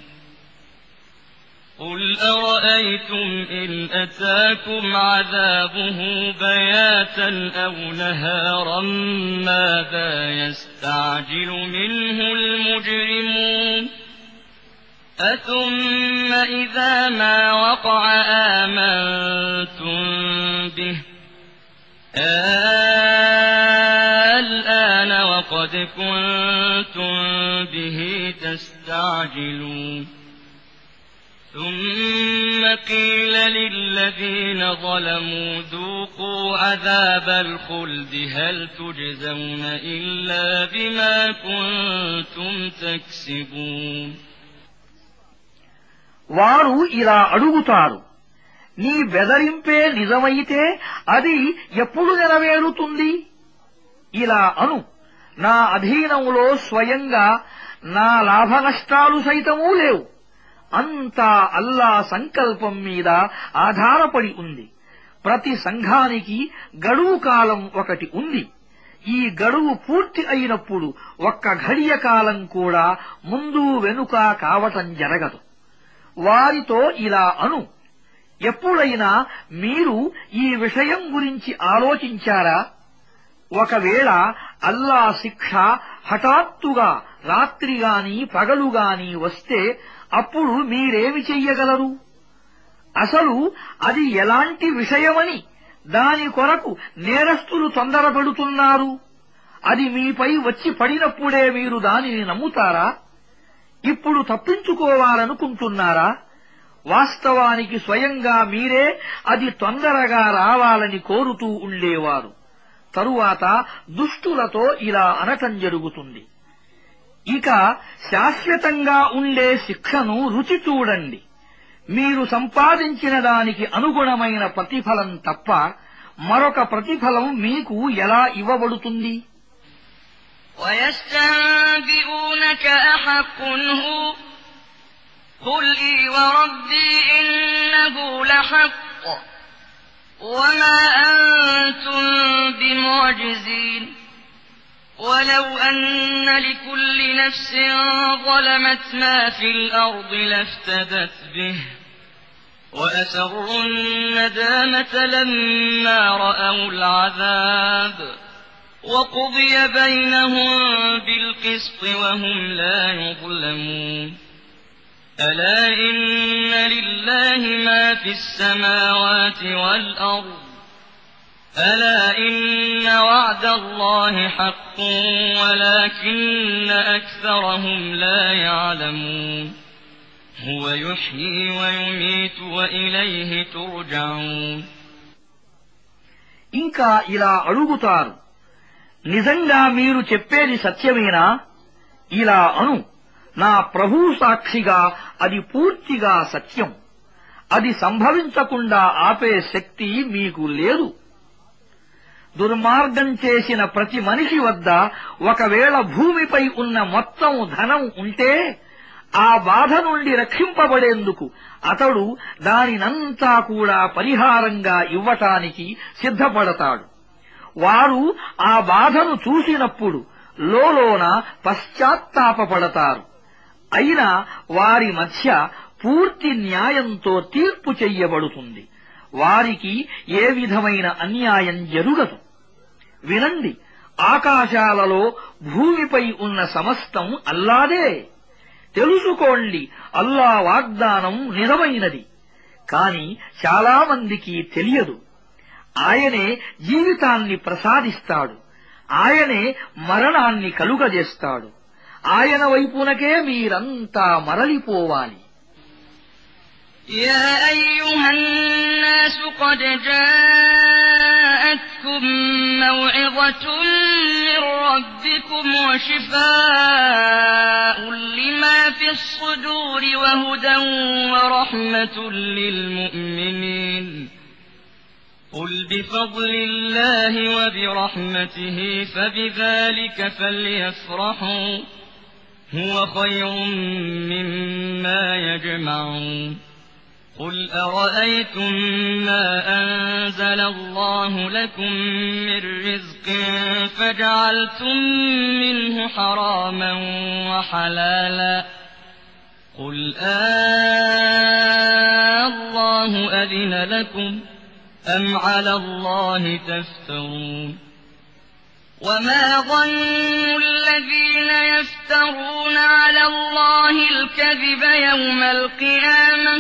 قُلْ أَرَأَيْتُمْ إِنْ أَتَاكُمْ عَذَابُهُ بَيَاتًا أَوْ نَهَارًا مَاذَا يَسْتَعْجِلُ مِنْهُ الْمُجْرِمُونَ أَثُمَّ إِذَا مَا وَقَعَ آمَنْتُمْ بِهِ الْآنَ وَقَدْ كُنْتُمْ بِهِ تَسْتَعْجِلُونَ ثُمَّ قِيلَ لِلَّذِينَ ظَلَمُوا ذُوقُوا عَذَابَ الْخُلْدِ هَلْ تُجْزَوْنَ إِلَّا بِمَا كُنتُمْ تَكْسِبُونَ వారు ఇలా అడుగుతారు, నీ బెదరింపే నిజమైతే అది ఎప్పుడు నెరవేరుతుంది? ఇలా అను, నా అధీనంలో స్వయంగా నా లాభనష్టాలు సైతమూ లేవు. అంతా అల్లా సంకల్పం మీద ఆధారపడి ఉంది. ప్రతి సంఘానికి గడువు కాలం ఒకటి ఉంది. ఈ గడువు పూర్తి అయినప్పుడు ఒక్క ఘడియ కాలం కూడా ముందు వెనుక కావటం జరగదు. వారితో ఇలా అను, ఎప్పుడైనా మీరు ఈ విషయం గురించి ఆలోచించారా? ఒకవేళ అల్లా శిక్ష హఠాత్తుగా రాత్రిగాని పగలుగాని వస్తే అప్పుడు మీరేమి చెయ్యగలరు? అసలు అది ఎలాంటి విషయమని దాని కొరకు నేరస్తులు తొందరపడుతున్నారు. అది మీపై వచ్చి పడినప్పుడే మీరు దానిని నమ్ముతారా? ఇప్పుడు తప్పించుకోవాలనుకుంటున్నారా? వాస్తవానికి స్వయంగా మీరే అది తొందరగా రావాలని కోరుతూ ఉండేవారు. తరువాత దుష్టులతో ఇలా అనటం జరుగుతుంది, ఇక శాశ్వతంగా ఉండే శిక్షను రుచి చూడండి. మీరు సంపాదించిన దానికి అనుగుణమైన ప్రతిఫలం తప్ప మరొక ప్రతిఫలం మీకు ఎలా ఇవ్వబడుతుంది? وَيَسْتَنبِئُونَكَ أَحَقٌّ هُوَ قُلْ إِي وَرَبِّي إِنَّهُ لَحَقٌّ وَمَا أَنتُم بِمُعْجِزِينَ وَلَوْ أَنَّ لِكُلِّ نَفْسٍ ظَلَمَتْ مَا فِي الْأَرْضِ لَافْتَدَتْ بِهِ وَأَسَرُّوا النَّدَامَةَ لَمَّا رَأَوُا الْعَذَابَ وَقُضِيَ بَيْنَهُم بِالْقِسْطِ وَهُمْ لَا يُظْلَمُونَ أَلَا إِنَّ لِلَّهِ مَا فِي السَّمَاوَاتِ وَالْأَرْضِ أَلَا إِنَّ وَعْدَ اللَّهِ حَقٌّ وَلَكِنَّ أَكْثَرَهُمْ لَا يَعْلَمُونَ هُوَ يُحْيِي وَيُمِيتُ وَإِلَيْهِ تُرْجَعُونَ ఇంకా ఇలా అడుగుతారు, నిజంగా మీరు చెప్పేది సత్యమేనా? ఇలా అను, నా ప్రభు సాక్షిగా అది పూర్తిగా సత్యం. అది సంభవించకుండా ఆపే శక్తి మీకు లేదు. దుర్మార్గం చేసిన ప్రతి మనిషి వద్ద ఒకవేళ భూమిపై ఉన్న మొత్తం ధనం ఉంటే ఆ బాధ నుండి రక్షింపబడేందుకు అతడు దానినంతా కూడా పరిహారంగా ఇవ్వటానికి సిద్ధపడతాడు. వారు ఆ బాధను చూసినప్పుడు లోలోన పశ్చాత్తాపపడతారు. అయినా వారి మధ్య పూర్తి న్యాయంతో తీర్పు చెయ్యబడుతుంది. వారికి ఏ విధమైన అన్యాయం జరుగదు. వినండి, ఆకాశాలలో భూమిపై ఉన్న సమస్తం అల్లాదే. తెలుసుకోండి, అల్లా వాగ్దానం నిజమైనది. కాని చాలామందికి తెలియదు. ఆయనే జీవితాన్ని ప్రసాదిస్తాడు. ఆయనే మరణాన్ని కలుగజేస్తాడు. ఆయన వైపునకే మీరంతా మరలిపోవాలి. يا أيها الناس قد جاءتكم موعظة من ربكم وشفاء لما في الصدور وهدى ورحمة للمؤمنين قل بفضل الله وبرحمته فبذلك فليفرحوا هو خير مما يجمعون قل أرأيتم ما أنزل الله لكم من رزق فجعلتم منه حراما وحلالا قل الله أذن لكم أم على الله تفترون وما ظن الذين يفترون على الله الكذب يوم القيامة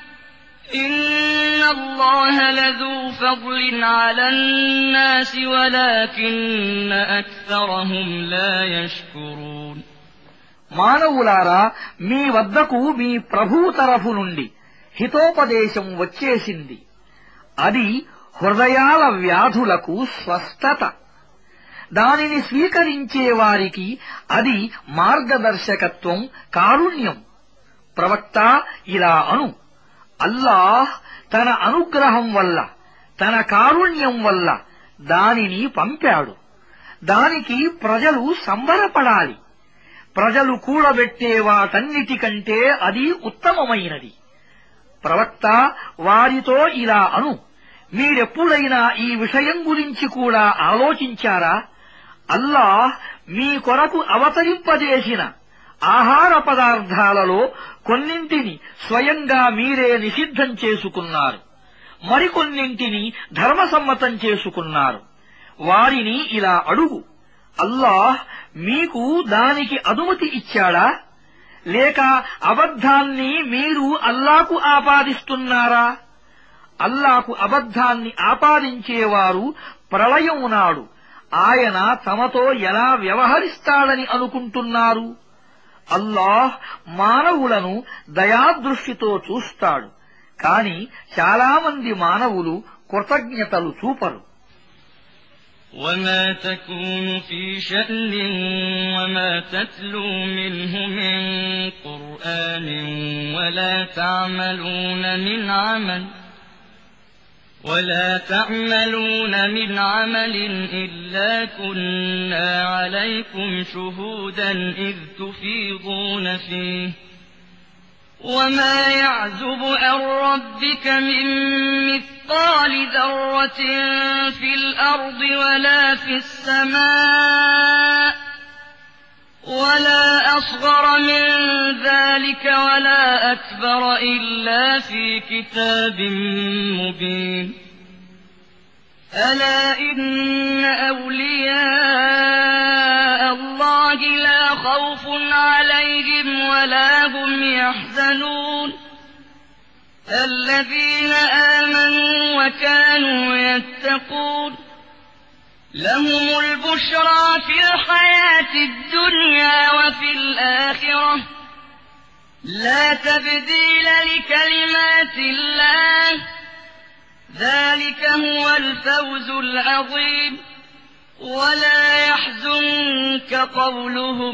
إن الله لذو فضل على الناس ولكن أكثرهم لا يشكرون మానవులారా, మీ వద్దకు మీ ప్రభువు తరఫు నుండి హితోపదేశం వచ్చేసింది. అది హృదయాల వ్యాధులకు స్వస్థత. దానిని స్వీకరించే వారికి అది మార్గదర్శకత్వం, కారుణ్యం. ప్రవక్త ఇలా అను, అల్లాహ్ తన అనుగ్రహం వల్ల, తన కారుణ్యం వల్ల దానిని పంపాడు. దానికి ప్రజలు సంబరపడాలి. ప్రజలు కూడబెట్టే వాటన్నిటికంటే అది ఉత్తమమైనది. ప్రవక్త వారితో ఇలా అను, మీరెప్పుడైనా ఈ విషయం గురించి కూడా ఆలోచించారా? అల్లాహ్ మీ కొరకు అవతరింపజేసిన ఆహార పదార్థాలలో కొన్నింటిని స్వయంగా మీరే నిషిద్ధం చేసుకున్నారు, మరికొన్నింటిని ధర్మసమ్మతం చేసుకున్నారు. వారిని ఇలా అడుగు, అల్లాహ్ మీకు దానికి అనుమతి ఇచ్చాడా? లేక అబద్ధాన్ని మీరు అల్లాకు ఆపాదిస్తున్నారా? అల్లాకు అబద్ధాన్ని ఆపాదించేవారు ప్రళయం నాడు ఆయన తమతో ఎలా వ్యవహరిస్తాడని అనుకుంటున్నారు? అల్లాహ్ మానవులను దయాదృష్టితో చూస్తాడు, కాని చాలామంది మానవులు కృతజ్ఞతలు చూపరు. وما تكون في شأن وما تتلو منه من قرآن ولا تعملون من عمل إلا كنا عليكم شهودا إذ تفيضون فيه وما يعزب عن ربك من مثقال ذرة في الأرض ولا في السماء ولا أصغر من ذلك ولا أكبر إلا في كتاب مبين ألا إن أولياء الله لا خوف عليهم ولا هم يحزنون الذين آمنوا وكانوا يتقون لهم البشرى في الحياة الدنيا وفي الآخرة لا تبديل لكلمات الله ذلك هو الفوز العظيم ولا يحزنك قولهم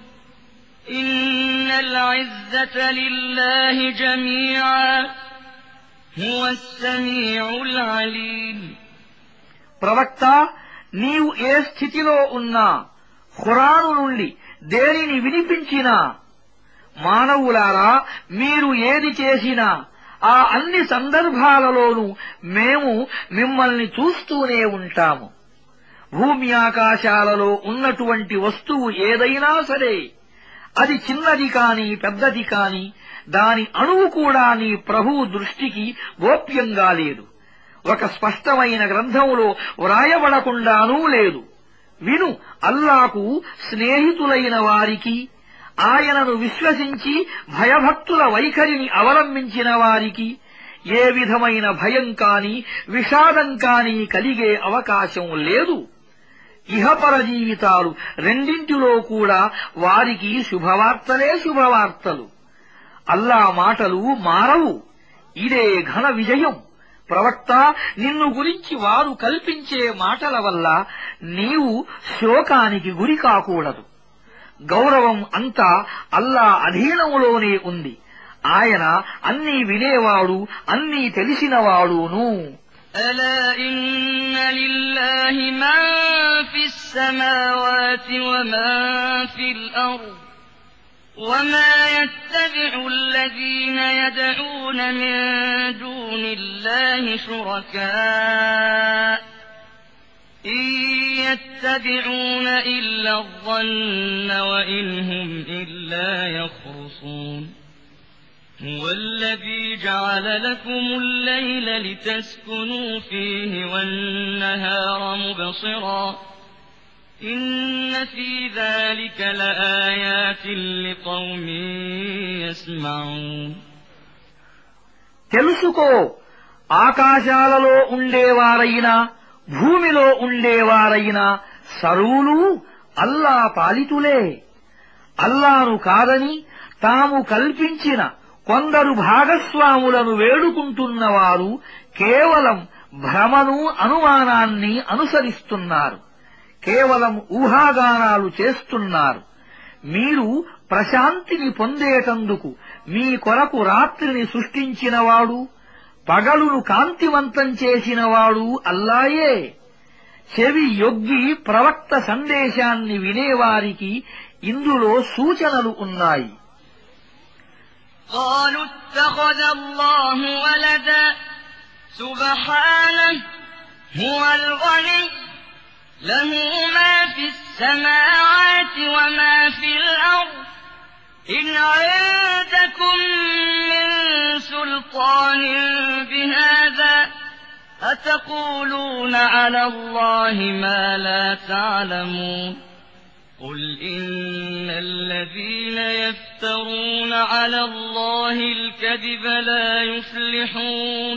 إن العزة لله جميعا هو السميع العليم. ప్రవక్త, నీవు ఏ స్థితిలో ఉన్నా, ఖురాను నుండి దేనిని వినిపించినా, మానవులారా మీరు ఏది చేసినా ఆ అన్ని సందర్భాలలోనూ మేము మిమ్మల్ని చూస్తూనే ఉంటాము. భూమి ఆకాశాలలో ఉన్నటువంటి వస్తువు ఏదైనా సరే, అది చిన్నది కాని పెద్దది కాని, దాని అణువు కూడా నీ ప్రభువు దృష్టికి గోప్యంగా లేదు. ఒక స్పష్టమైన గ్రంథంలో వ్రాయబడకుండానూ లేదు. విను, అల్లాకు స్నేహితులైన వారికి, ఆయనను విశ్వసించి భయభక్తుల వైఖరిని అవలంబించిన వారికి ఏ విధమైన భయం కాని విషాదం కాని కలిగే అవకాశం లేదు. ఇహపర జీవితాలు రెండింటిలో కూడా వారికి శుభవార్తలే శుభవార్తలు. అల్లా మాటలు మారవు. ఇదే ఘన విజయం. ప్రవక్త, నిన్ను గురించి వారు కల్పించే మాటల వల్ల నీవు శోకానికి గురి కాకూడదు. గౌరవం అంతా అల్లా అధీనంలోనే ఉంది. ఆయన అన్నీ వినేవాడు, అన్నీ తెలిసినవాడును. ألا إن لله من في السماوات ومن في الأرض وما يتبع الذين يدعون من دون الله شركاء إن يتبعون إلا الظن وإن هم إلا يخرصون هو الذي جعل لكم الليل لتسكنوا فيه والنهار مبصرا إن في ذلك لآيات لقوم يسمعون. తెలుసుకో, ఆకాశాలలో ఉండేవారైనా భూమిలో ఉండేవారైనా సర్వులు అల్లా పాలితులే. అల్లాను కాదని తాము కల్పించిన కొందరు భాగస్వాములను వేడుకుంటున్నవారు కేవలం భ్రమను, అనుమానాన్ని అనుసరిస్తున్నారు. కేవలం ఊహాగానాలు చేస్తున్నారు. మీరు ప్రశాంతిని పొందేటందుకు మీ కొరకు రాత్రిని సృష్టించినవాడు, పగలును కాంతివంతం చేసినవాడు అల్లాయే. చెవి యొగ్గి ప్రవక్త సందేశాన్ని వినేవారికి ఇందులో సూచనలు ఉన్నాయి. قالوا اتخذ الله ولدا سبحانه هو الغني له ما في السماوات وما في الأرض إن عندكم من سلطان بهذا أتقولون على الله ما لا تعلمون قل إن الذين يفترون على الله الكذب لا يفلحون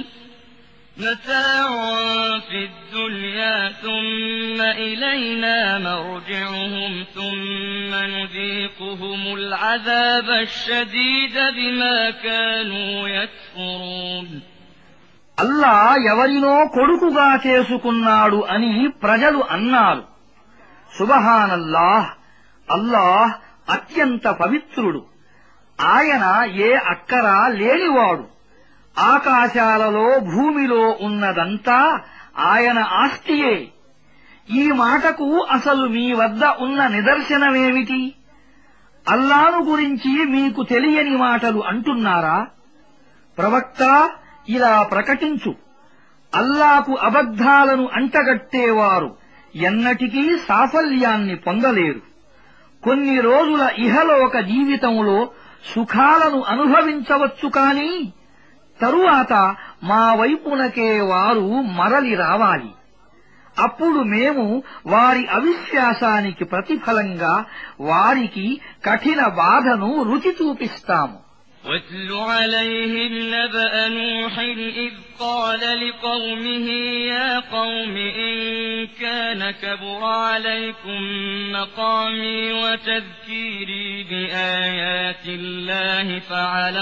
متاع في الدنيا ثم إلينا مرجعهم ثم نذيقهم العذاب الشديد بما كانوا يكفرون. అల్లా ఎవరినో కొడుకుగా చేసుకున్నాడు అని ప్రజలు అన్నారు. సుబహానల్లాహ్, అల్లాహ్ అత్యంత పవిత్రుడు. ఆయన ఏ అక్కరా లేనివాడు. ఆకాశాలలో భూమిలో ఉన్నదంతా ఆయన ఆస్తియే. ఈ మాటకు అసలు మీ వద్ద ఉన్న నిదర్శనమేమిటి? అల్లాను గురించి మీకు తెలియని మాటలు అంటున్నారా? ప్రవక్త, ఇలా ప్రకటించు, అల్లాకు అబద్ధాలను అంటగట్టేవారు ఎన్నటికీ సాఫల్యాన్ని పొందలేరు. కొన్ని రోజుల ఇహలోక జీవితంలో సుఖాలను అనుభవించవచ్చు కాని తరువాత మా వైపునకే వారు మరలి రావాలి. అప్పుడు మేము వారి అవిశ్వాసానికి ప్రతిఫలంగా వారికి కఠిన బాధను రుచి చూపిస్తాము. واتل عليهم نبأ نوح إذ قال لقومه يا قوم إن كان كبر عليكم مقامي وتذكيري بآيات الله فعلى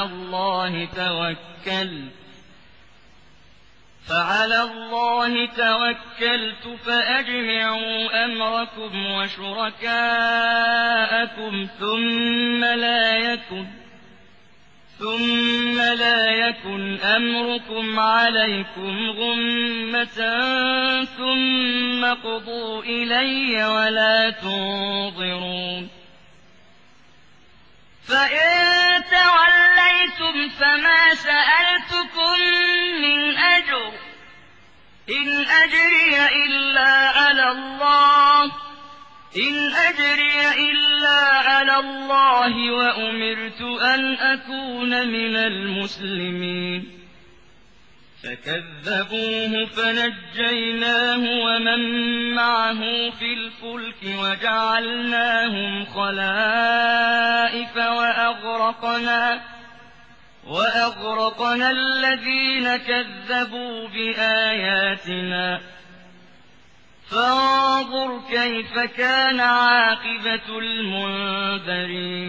الله توكلت فأجمعوا أمركم وشركاءكم ثم لا يكن أمركم عليكم غمة ثم قضوا إلي ولا تنظرون فإن توليتم فما سألتكم من أجر إن أجري إلا على الله وأمرت أن أكون من المسلمين فكذبوه فنجيناه ومن معه في الفلك وجعلناهم خلائف وأغرقنا الذين كذبوا بآياتنا فانظر كيف كان عاقبة المنذرين.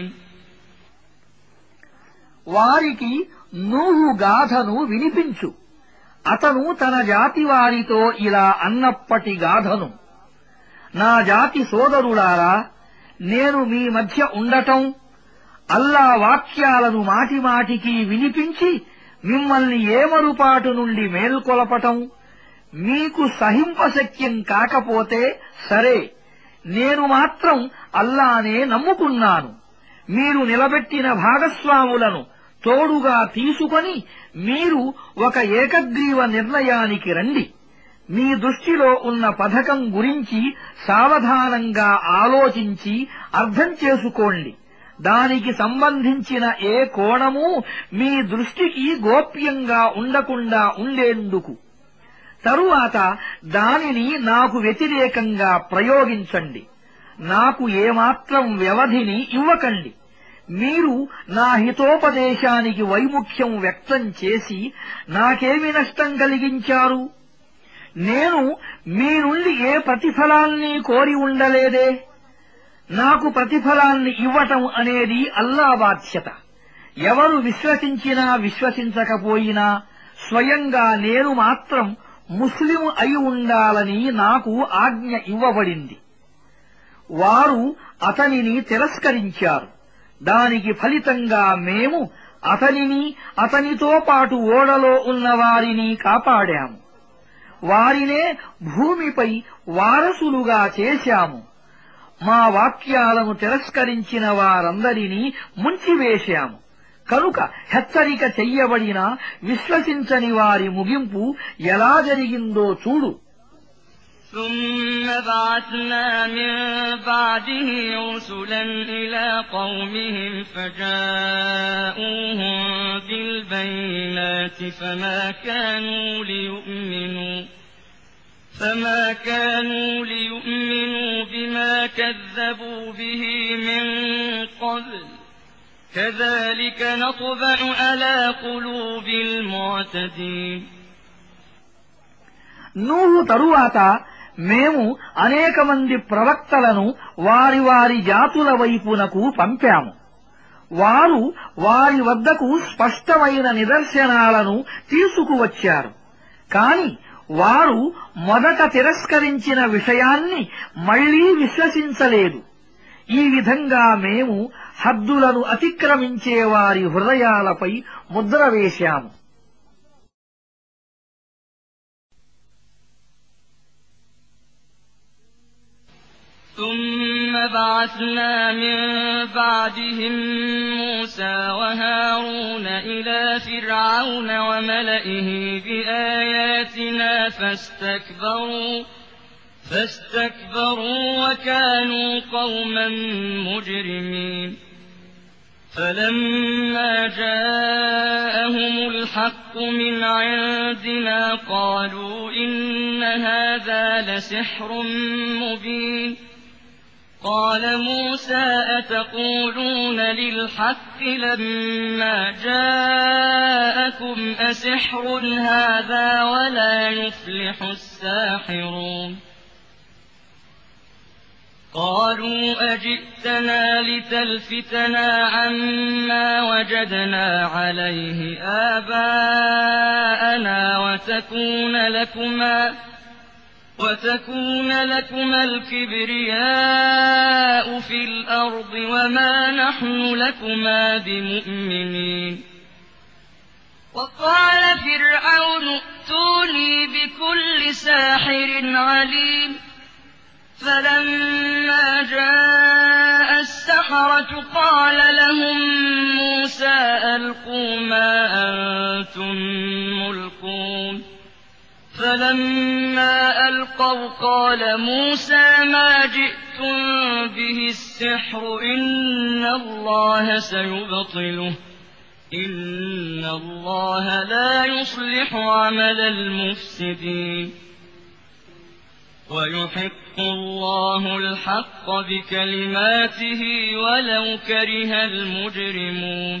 వారికి నూహు గాథను వినిపించు. అతను తన జాతి వారితో ఇలా అన్నప్పటి గాథను. నా జాతి సోదరులారా, నేను మీ మధ్య ఉండటం, అల్లా వాక్యాలను మాటిమాటికి వినిపించి మిమ్మల్ని ఏమరుపాటు నుండి మేల్కొలపటం మీకు సహింపశక్యం కాకపోతే సరే, నేను మాత్రం అల్లానే నమ్ముకున్నాను. మీరు నిలబెట్టిన భాగస్వాములను తోడుగా తీసుకొని మీరు ఒక ఏకగ్రీవ నిర్ణయానికి రండి. మీ దృష్టిలో ఉన్న పథకం గురించి సావధానంగా ఆలోచించి అర్థం చేసుకోండి. దానికి సంబంధించిన ఏ కోణమూ మీ దృష్టికి గోప్యంగా ఉండకుండా ఉండేందుకు. తరువాత దానిని నాకు వ్యతిరేకంగా ప్రయోగించండి. నాకు ఏమాత్రం వ్యవధిని ఇవ్వకండి. మీరు నా హితోపదేశానికి వైముఖ్యం వ్యక్తం చేసి నాకేమి నష్టం కలిగించారు? నేను మీ నుండి ఏ ప్రతిఫలాన్ని కోరి ఉండలేదే. నాకు ప్రతిఫలాన్ని ఇవ్వటం అనేది అల్లా బాధ్యత. ఎవరు విశ్వసించినా విశ్వసించకపోయినా స్వయంగా నేను మాత్రం ముస్లిము అయి ఉండాలని నాకు ఆజ్ఞ ఇవ్వబడింది. వారు అతనిని తిరస్కరించారు. దానికి ఫలితంగా మేము అతనిని అతనితో పాటు ఓడలో ఉన్న వారిని కాపాడాము. వారినే భూమిపై వారసులుగా చేశాము. మా వాక్యాలను తిరస్కరించిన వారందరినీ ముంచివేశాము. కనుక హెచ్చరిక చెయ్యబడిన విశ్వసించని వారి ముగింపు ఎలా జరిగిందో చూడు. ثم بعثنا من بعده رسلا إلى قومهم فجاءوهم بالبينات فما كانوا ليؤمنوا بما كذبوا به من قبل كذلك نطبع على قلوب المعتدين. నూహు తరువాత మేము అనేక మంది ప్రవక్తలను వారి వారి జాతుల వైపునకు పంపాము. వారు వారి వద్దకు స్పష్టమైన నిదర్శనాలను తీసుకువచ్చారు. కాని వారు మొదట తిరస్కరించిన విషయాన్ని మళ్లీ విశ్వసించలేదు. ఈ విధంగా మేము హద్దులను అతిక్రమించే వారి హృదయాలపై ముద్ర వేశాము. ثم بعثنا من بعدهم موسى وهارون إلى فرعون وملئه بآياتنا فاستكبروا وكانوا قوما مجرمين. فلما جاءهم الحق من عندنا قالوا إن هذا لسحر مبين. قال موسى أتقولون للحق لما جاءكم أسحر هذا ولا يفلح الساحرون. قالوا أجئتنا لتلفتنا عما وجدنا عليه آباءنا وتكون لكما الكبرياء في الأرض وما نحن لكما بمؤمنين. وقال فرعون ائتوني بكل ساحر عليم. فلما جاء السحرة قال لهم موسى ألقوا ما أنتم ملقون. فلما ألقوا قال موسى ما جئتم به السحر إن الله سيبطله إن الله لا يصلح عمل المفسدين. ويحق الله الحق بكلماته ولو كره المجرمون.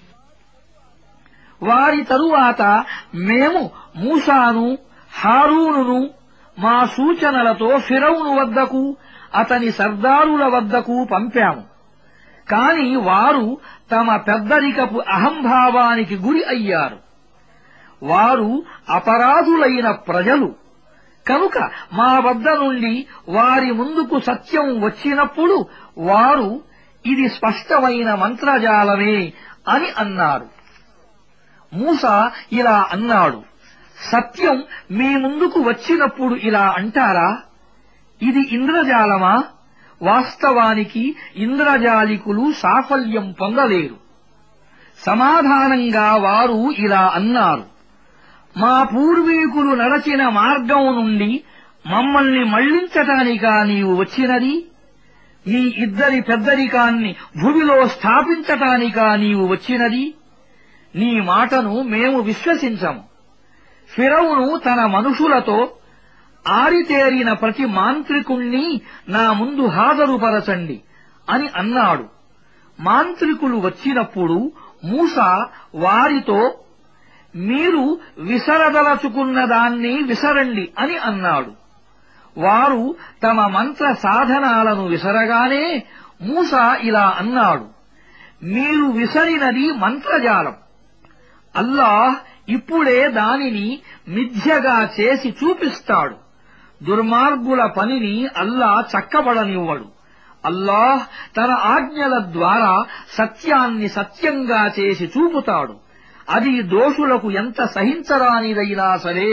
వారి తరువాత మేము మూసాను హారూనును మా సూచనలతో ఫిరౌను వద్దకు అతని సర్దారుల వద్దకు పంపాము. కాని వారు తమ పెద్దరికపు అహంభావానికి గురి అయ్యారు. వారు అపరాధులైన ప్రజలు. కనుక మా వద్ద నుండి వారి ముందుకు సత్యం వచ్చినప్పుడు వారు ఇది స్పష్టమైన మంత్రజాలమే అని అన్నారు. మూసా ఇలా అన్నాడు, సత్యం మీ ముందుకు వచ్చినప్పుడు ఇలా అంటారా? ఇది ఇంద్రజాలమా? వాస్తవానికి ఇంద్రజాలికులు సాఫల్యం పొందలేరు. సమాధానంగా వారు ఇలా అన్నారు, మా పూర్వీకులు నడచిన మార్గం నుండి మమ్మల్ని మళ్లించటానికా నీవు వచ్చినది? నీ ఇద్దరి పెద్దరికాన్ని భూమిలో స్థాపించటానికా నీవు వచ్చినది? నీ మాటను మేము విశ్వసించము. ఫిరౌను తన మనుషులతో, ఆరితేరిన ప్రతి మాంత్రికుణ్ణి నా ముందు హాజరుపరచండి అని అన్నాడు. మాంత్రికులు వచ్చినప్పుడు మూసా వారితో, మీరు విసరదలచుకున్న దాన్ని విసరండి అని అన్నాడు. వారు తమ మంత్ర సాధనాలను విసరగానే మూసా ఇలా అన్నాడు, మీరు విసరినది మంత్రజాలం. అల్లాహ్ ఇప్పుడే దానిని మిథ్యగా చేసి చూపిస్తాడు. దుర్మార్గుల పనిని అల్లా చక్కబడనివ్వడు. అల్లాహ్ తన ఆజ్ఞల ద్వారా సత్యాన్ని సత్యంగా చేసి చూపుతాడు. అది దోషులకు ఎంత సహించరానిదైనా సరే.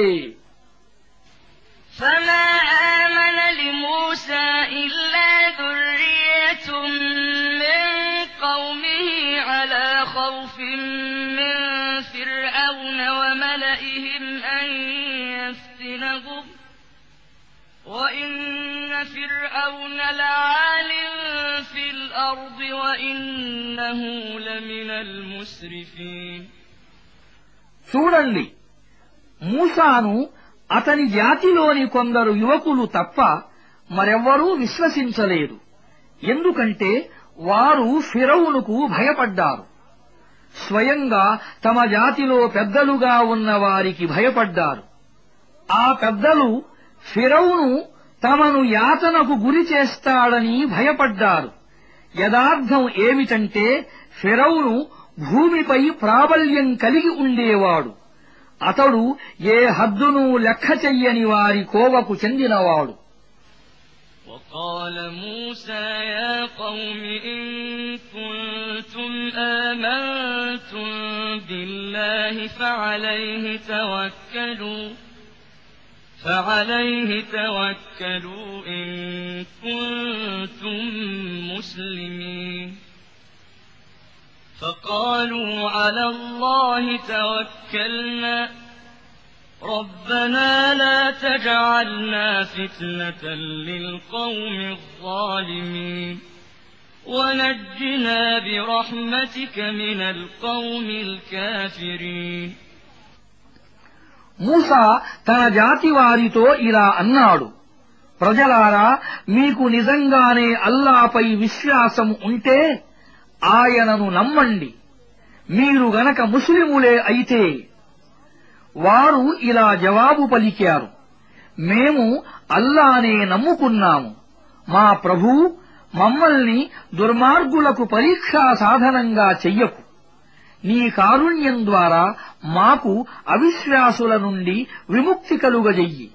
فما آمن لموسى إلا ذرية من قومه على خوف من فرعون وملئهم أن يفتنهم وإن فرعون لعال في الأرض وإنه لمن المسرفين. చూడండి, మూసాను అతని జాతిలోని కొందరు యువకులు తప్ప మరెవ్వరూ విశ్వసించలేదు. ఎందుకంటే వారు ఫిరౌనుకు భయపడ్డారు. స్వయంగా తమ జాతిలో పెద్దలుగా ఉన్న వారికి భయపడ్డారు. ఆ పెద్దలు ఫిరౌను తమను యాతనకు గురి చేస్తాడని భయపడ్డారు. యదార్థం ఏమిటంటే ఫిరౌను భూమిపై ప్రాబల్యం కలిగి ఉండేవాడు. అతడు ఏ హద్దును లెక్క చెయ్యని వారి కోవకు చెందినవాడు. وقال موسى يا قوم إن كنتم آمنتم بالله فعليه توكلوا إن كنتم مسلمين. فقالوا على الله توكلنا ربنا لا تجعلنا فتنة للقوم الظالمين ونجنا برحمتك من القوم الكافرين. మూసా తన జాతి వారితో ఇలా అన్నాడు, ప్రజలారా, మీకు నిజంగానే అల్లాపై విశ్వాసం ఉంటే ఆయనను నమ్మండి. మీరు గనక ముస్లిములే అయితే. వారు ఇలా జవాబు పలికారు, మేము అల్లానే నమ్ముకున్నాము. మా ప్రభూ, మమ్మల్ని దుర్మార్గులకు పరీక్షా సాధనంగా చెయ్యకు. నీ కారుణ్యం ద్వారా మాకు అవిశ్వాసుల నుండి విముక్తి కలుగజెయ్యి.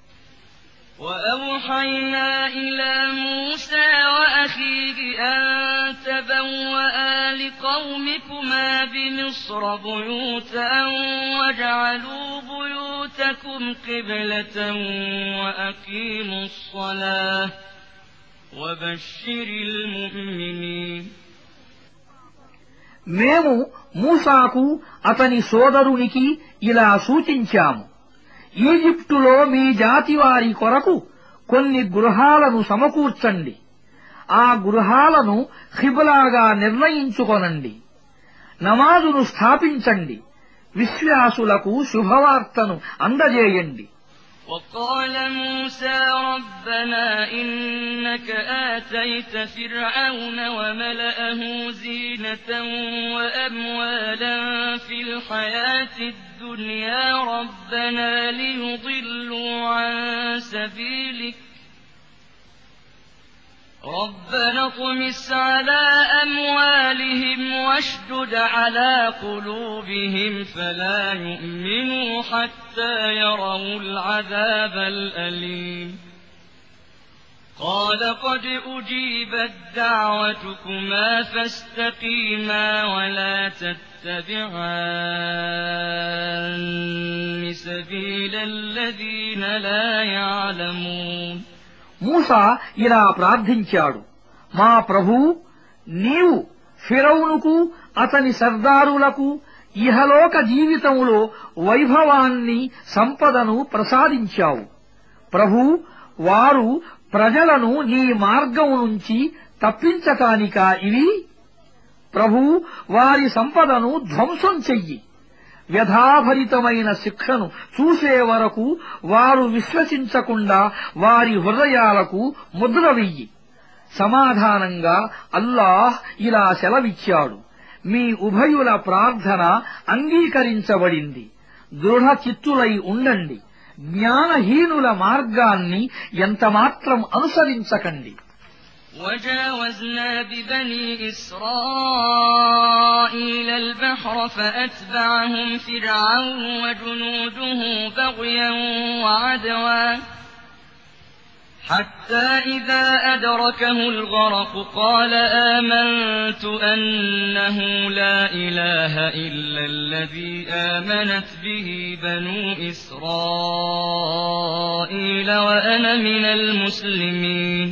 وأوحينا إلى موسى وأخيه أن تبوأ لقومكما بمصر بيوتا واجعلوا بيوتكم قبلة وأقيموا الصلاة وبشر المؤمنين. మేము మూసాకు అతని సోదరునికి ఇలా సూచించాము, ఈజిప్టులో మీ జాతివారి కొరకు కొన్ని గృహాలను సమకూర్చండి. ఆ గృహాలను ఖిబ్లాగా నిర్ణయించుకొనండి. నమాజును స్థాపించండి. విశ్వాసులకు శుభవార్తను అందజేయండి. وقال موسى ربنا إنك آتيت فرعون وملأه زينة وأموالا في الحياة الدنيا ربنا ليضلوا عن سبيلك ربنا اطمس على أموالهم واشدد على قلوبهم فلا يؤمنوا حتى يروا العذاب الأليم. قال قد أجيبت دعوتكما فاستقيما ولا تتبعان سبيل الذين لا يعلمون. మూసా ఇలా ప్రార్థించాడు, మా ప్రభూ, నీవు ఫిరౌనుకు అతని సర్దారులకు ఇహలోక జీవితంలో వైభవాన్ని సంపదను ప్రసాదించావు. ప్రభూ, వారు ప్రజలను నీ మార్గం నుంచి తప్పించటానికా ఇవి? ప్రభూ, వారి సంపదను ధ్వంసం చెయ్యి. వ్యధాభరితమైన శిక్షను చూసే వరకు వారు విశ్వసించకుండా వారి హృదయాలకు ముద్ర వెయ్యి. సమాధానంగా అల్లాహ్ ఇలా సెలవిచ్చాడు, మీ ఉభయుల ప్రార్థన అంగీకరించబడింది. దృఢ చిత్తులై ఉండండి. జ్ఞానహీనుల మార్గాన్ని ఎంతమాత్రం అనుసరించకండి. وجاوزنا ببني إسرائيل البحر فأتبعهم فرعون وجنوده بغيا وعدوا حتى إذا أدركه الغرق قال آمنت أنه لا إله إلا الذي آمنت به بنو إسرائيل وأنا من المسلمين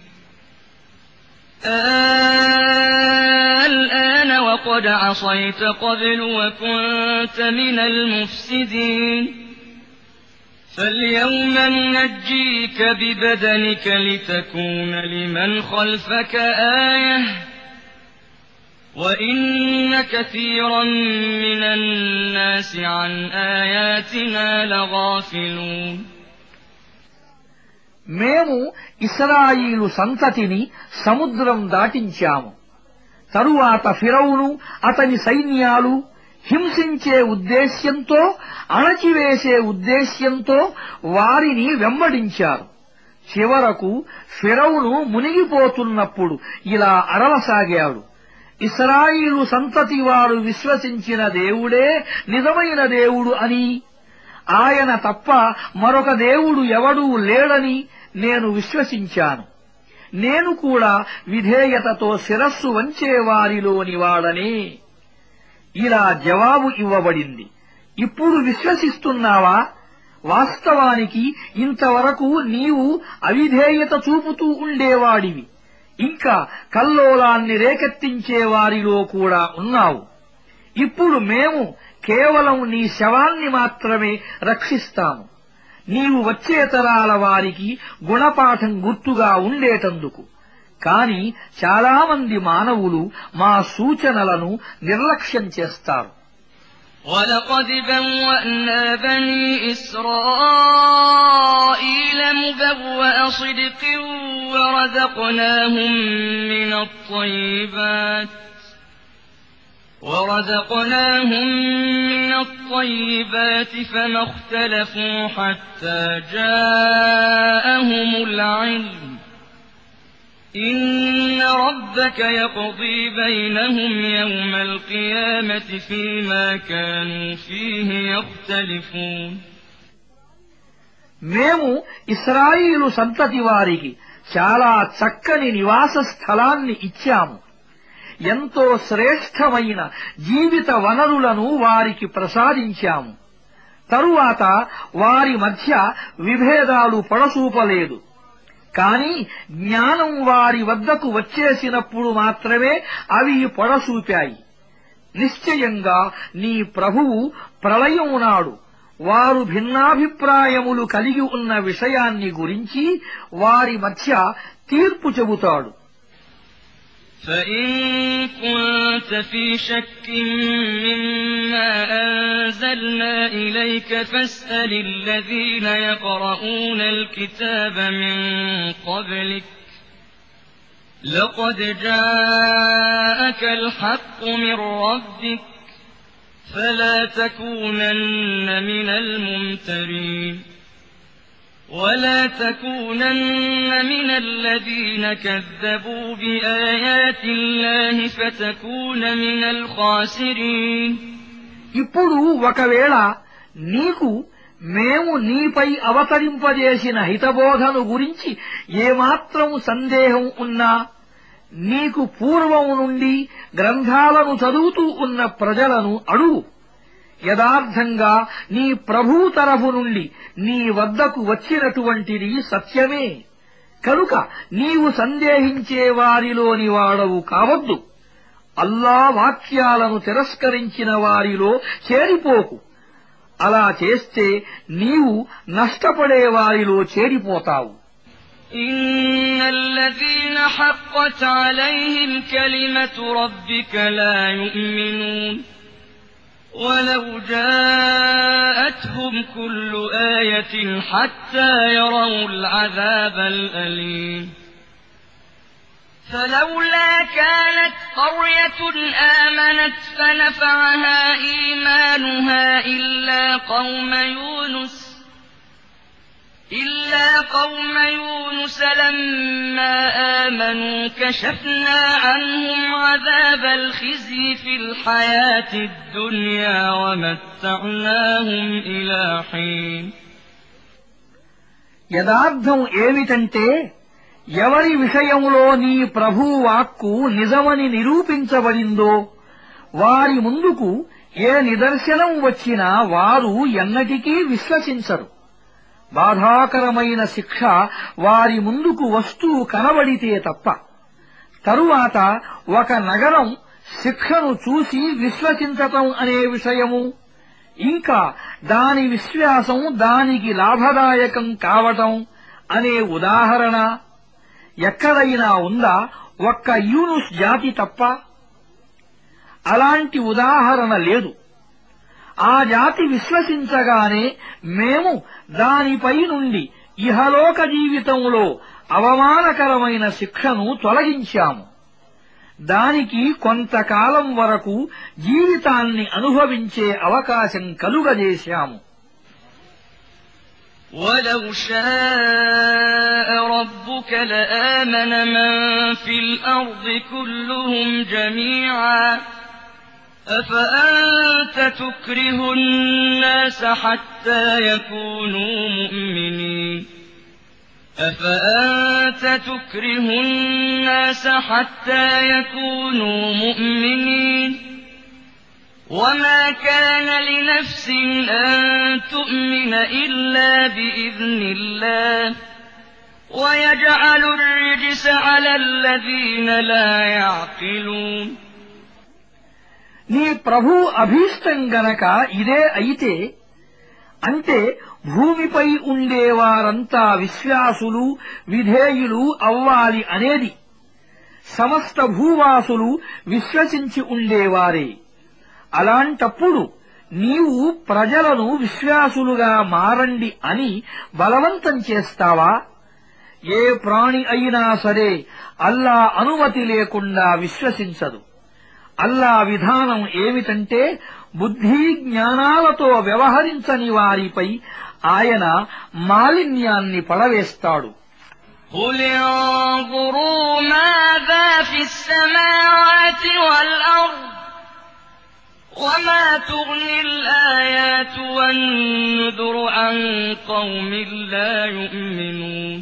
الآن وقد عصيت قبل وكنت من المفسدين فاليوم ننجيك ببدنك لتكون لمن خلفك آية وإن كثيرا من الناس عن آياتنا لغافلون మేము ఇశ్రాయేలు సంతతిని సముద్రం దాటించాము. తరువాత ఫిరౌను అతని సైన్యాలు హింసించే ఉద్దేశ్యంతో అణచివేసే ఉద్దేశ్యంతో వారిని వెంబడించారు. చివరకు ఫిరౌను మునిగిపోతున్నప్పుడు ఇలా అరవసాగాడు, ఇశ్రాయేలు సంతతి వారు విశ్వసించిన దేవుడే నిజమైన దేవుడు అని, ఆయన తప్ప మరొక దేవుడు ఎవడూ లేడని నేను విశ్వసించాను. నేను కూడా విధేయతతో శిరస్సు వంచేవారిలోని వాడనే. ఇలా జవాబు ఇవ్వబడింది. ఇప్పుడు విశ్వసిస్తున్నావా? వాస్తవానికి ఇంతవరకు నీవు అవిధేయత చూపుతూ ఉండేవాడివి. ఇంకా కల్లోలాన్ని రేకెత్తించే వారిలో కూడా ఉన్నావు. ఇప్పుడు మేము కేవలం నీ శవాన్ని మాత్రమే రక్షిస్తాము, నీవు వచ్చే తరాల వారికి గుణపాఠం గుర్తుగా ఉండేటందుకు. కాని చాలామంది మానవులు మా సూచనలను నిర్లక్ష్యం చేస్తారు. وَلَقَدْ بَوَّأْنَا بَنِي إِسْرَائِيلَ مُبَوَّأَ صِدْقٍ وَرَزَقْنَاهُم مِّنَ الطَّيِّبَاتِ فَمَا اخْتَلَفُوا حَتَّىٰ جَاءَهُمُ الْعِلْمُ ۚ إِنَّ رَبَّكَ يَقْضِي بَيْنَهُمْ يَوْمَ الْقِيَامَةِ فِيمَا كَانُوا فِيهِ يَخْتَلِفُونَ మేము ఇశ్రాయేలు సంతతి వారికి చాలా చక్కని నివాస స్థలాన్ని ఇచ్చాము. ఎంతో శ్రేష్టమైన జీవిత వనరులను వారికి ప్రసాదించాము. తరువాత వారి మధ్య విభేదాలు పొడసూపలేదు. కాని జ్ఞానం వారి వద్దకు వచ్చేసినప్పుడు మాత్రమే అవి పొడసూపాయి. నిశ్చయంగా నీ ప్రభువు ప్రళయం నాడు వారు భిన్నాభిప్రాయములు కలిగి ఉన్న విషయాన్ని గురించి వారి మధ్య తీర్పు చెబుతాడు. فَإِن كُنتَ فِي شَكٍّ مِّمَّا أَنزَلْنَا إِلَيْكَ فَاسْأَلِ الَّذِينَ يَقْرَؤُونَ الْكِتَابَ مِن قَبْلِكَ ۚ لَقَدْ جَاءَكَ الْحَقُّ مِن رَّبِّكَ فَلَا تَكُونَنَّ مِنَ الْمُمْتَرِينَ وَلَا تَكُونَنَّ مِنَ الَّذِينَ كَذَّبُوا بِآيَاتِ اللَّهِ فَتَكُونَ مِنَ الْخَاسِرِينَ ఇప్పుడు ఒకవేళ నీకు మేము నీపై అవతరింపజేసిన హితబోధను గురించి ఏమాత్రం సందేహం ఉన్నా, నీకు పూర్వం నుండి గ్రంథాలను చదువుతూ ఉన్న ప్రజలను అడుగు. యథార్థంగా నీ ప్రభువు తరఫు నుండి నీ వద్దకు వచ్చినటువంటిది సత్యమే. కనుక నీవు సందేహించే వారిలోని వాడవు కావద్దు. అల్లా వాక్యాలను తిరస్కరించిన వారిలో చేరిపోకు. అలా చేస్తే నీవు నష్టపడే వారిలో చేరిపోతావు. إِنَّ الَّذِينَ حَقَّتْ عَلَيْهِمْ كَلِمَةُ رَبِّكَ لَا يُؤْمِنُونَ وَلَوْ جَاءَتْهُمْ كُلُّ آيَةٍ حَتَّىٰ يَرَوْا الْعَذَابَ الْأَلِيمَ فَلَوْلَا كَانَتْ قَرْيَةٌ آمَنَتْ فَنَفَعَهَا إِيمَانُهَا إِلَّا قَوْمَ يُونُسَ لَمَّا آمَنُوا كَشَفْنَا عَنْهُمْ عَذَابَ الْخِزْيِ فِي الْحَيَاةِ الدُّنْيَا وَمَتَّعْنَاهُمْ إِلَىٰ حِينٍ యదార్థం ఏమిటంటే, ఎవరి విషయంలో నీ ప్రభువు వాక్కు నిజమని నిరూపించబడిందో వారి ముందుకు ఏ నిదర్శనం వచ్చినా వారు ఎన్నటికీ విశ్వసించరు. బాధాకరమైన శిక్ష వారి ముందుకు వస్తూ కనబడితే తప్ప. తరువాత ఒక నగరం శిక్షను చూసి విశ్వసించటం అనే విషయము, ఇంకా దాని విశ్వాసం దానికి లాభదాయకం కావటం అనే ఉదాహరణ ఎక్కడైనా ఉందా? ఒక్క యూనుస్ జాతి తప్ప. అలాంటి ఉదాహరణ లేదు. ఆ జాతి విశ్వసించగానే మేము దానిపై నుండి ఇహలోక జీవితంలో అవమానకరమైన శిక్షను తొలగించాము. దానికి కొంతకాలం వరకు జీవితాన్ని అనుభవించే అవకాశం కలుగజేశాము. وَلَوْ شَاءَ رَبُّكَ لَآمَنَ مَن فِي الْأَرْضِ كُلُّهُمْ جَمِيعًا أَفَأَنتَ تُكْرِهُ النَّاسَ حَتَّى يَكُونُوا مُؤْمِنِينَ أَفَأَنتَ تُكْرِهُ النَّاسَ حَتَّى يَكُونُوا مُؤْمِنِينَ وَمَا كَانَ لِنَفْسٍ أَن تُؤْمِنَ إِلَّا بِإِذْنِ اللَّهِ وَيَجْعَلُ الرِّجْسَ عَلَى الَّذِينَ لَا يَعْقِلُونَ. నీ ప్రభు అభీష్టం గనక ఇదే అయితే, అంటే భూమిపై ఉండేవారంతా విశ్వాసులు విధేయులు అవ్వాలి అనేది. సమస్త భూవాసులు విశ్వసించి ఉండేవారే. అలాంటప్పుడు నీవు ప్రజలను విశ్వాసులుగా మారండి అని బలవంతం చేస్తావా? ఏ ప్రాణి అయినా సరే అల్లా అనుమతి లేకుండా విశ్వసించదు. అల్లా విధానం ఏమిటంటే, బుద్ధి జ్ఞానాలతో వ్యవహరించని వారిపై ఆయన మాలిన్యాన్ని పడవేస్తాడు. قُلِ انظُرُوا مَاذَا فِي السَّمَاوَاتِ وَالْأَرْضِ وَمَا تُغْنِي الْآيَاتُ وَالنُّذُرُ عَن قَوْمٍ لَّا يُؤْمِنُونَ.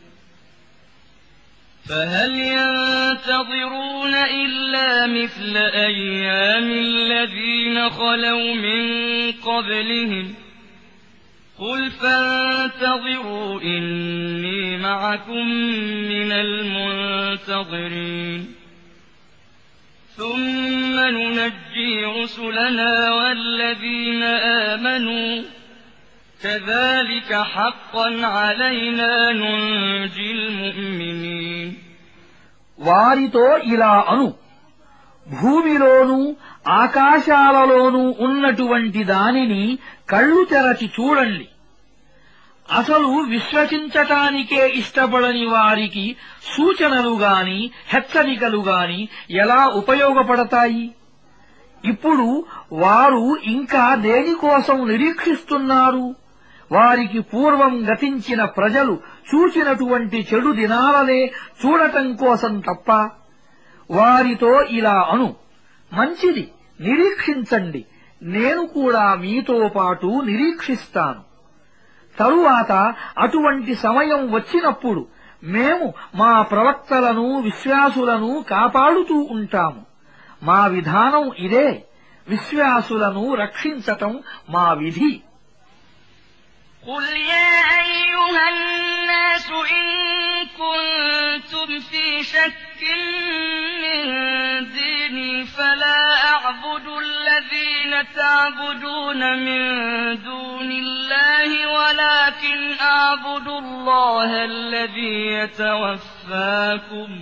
فَهَلْ يَنتَظِرُونَ إِلَّا مِثْلَ أَيَّامِ الَّذِينَ خَلَوْا مِن قَبْلِهِمْ قُلْ فَانتَظِرُوا إِنِّي مَعَكُم مِّنَ الْمُنتَظِرِينَ. ثُمَّ نُنَجِّي رُسُلَنَا وَالَّذِينَ آمَنُوا كَذَلِكَ حَقًّا عَلَيْنَا نُنْجِي الْمُؤْمِنِينَ. వారితో ఇలా అను, భూమిలోనూ ఆకాశాలలోనూ ఉన్నటువంటి దానిని కళ్ళు తెరచి చూడండి. అసలు విశ్వసించటానికే ఇష్టపడని వారికి సూచనలుగాని హెచ్చరికలుగాని ఎలా ఉపయోగపడతాయి? ఇప్పుడు వారు ఇంకా దేనికోసం నిరీక్షిస్తున్నారు? వారికి పూర్వం గతించిన ప్రజలు చూచినటువంటి చెడు దినాలనే చూడటం కోసం తప్ప. వారితో ఇలా అను, మంచిది, నిరీక్షించండి, నేను కూడా మీతో పాటు నిరీక్షిస్తాను. తరువాత అటువంటి సమయం వచ్చినప్పుడు మేము మా ప్రవక్తలను విశ్వాసులను కాపాడుతూ ఉంటాము. మా విధానం ఇదే. విశ్వాసులను రక్షించటం మా విధి. قُلْ يَا أَيُّهَا النَّاسُ إِن كُنتُمْ فِي شَكٍّ مِّن دِينِي فَلَا أَعْبُدُ الَّذِينَ تَعْبُدُونَ مِن دُونِ اللَّهِ وَلَكِنْ أَعْبُدُ اللَّهَ الَّذِي يَتَوَفَّاكُمْ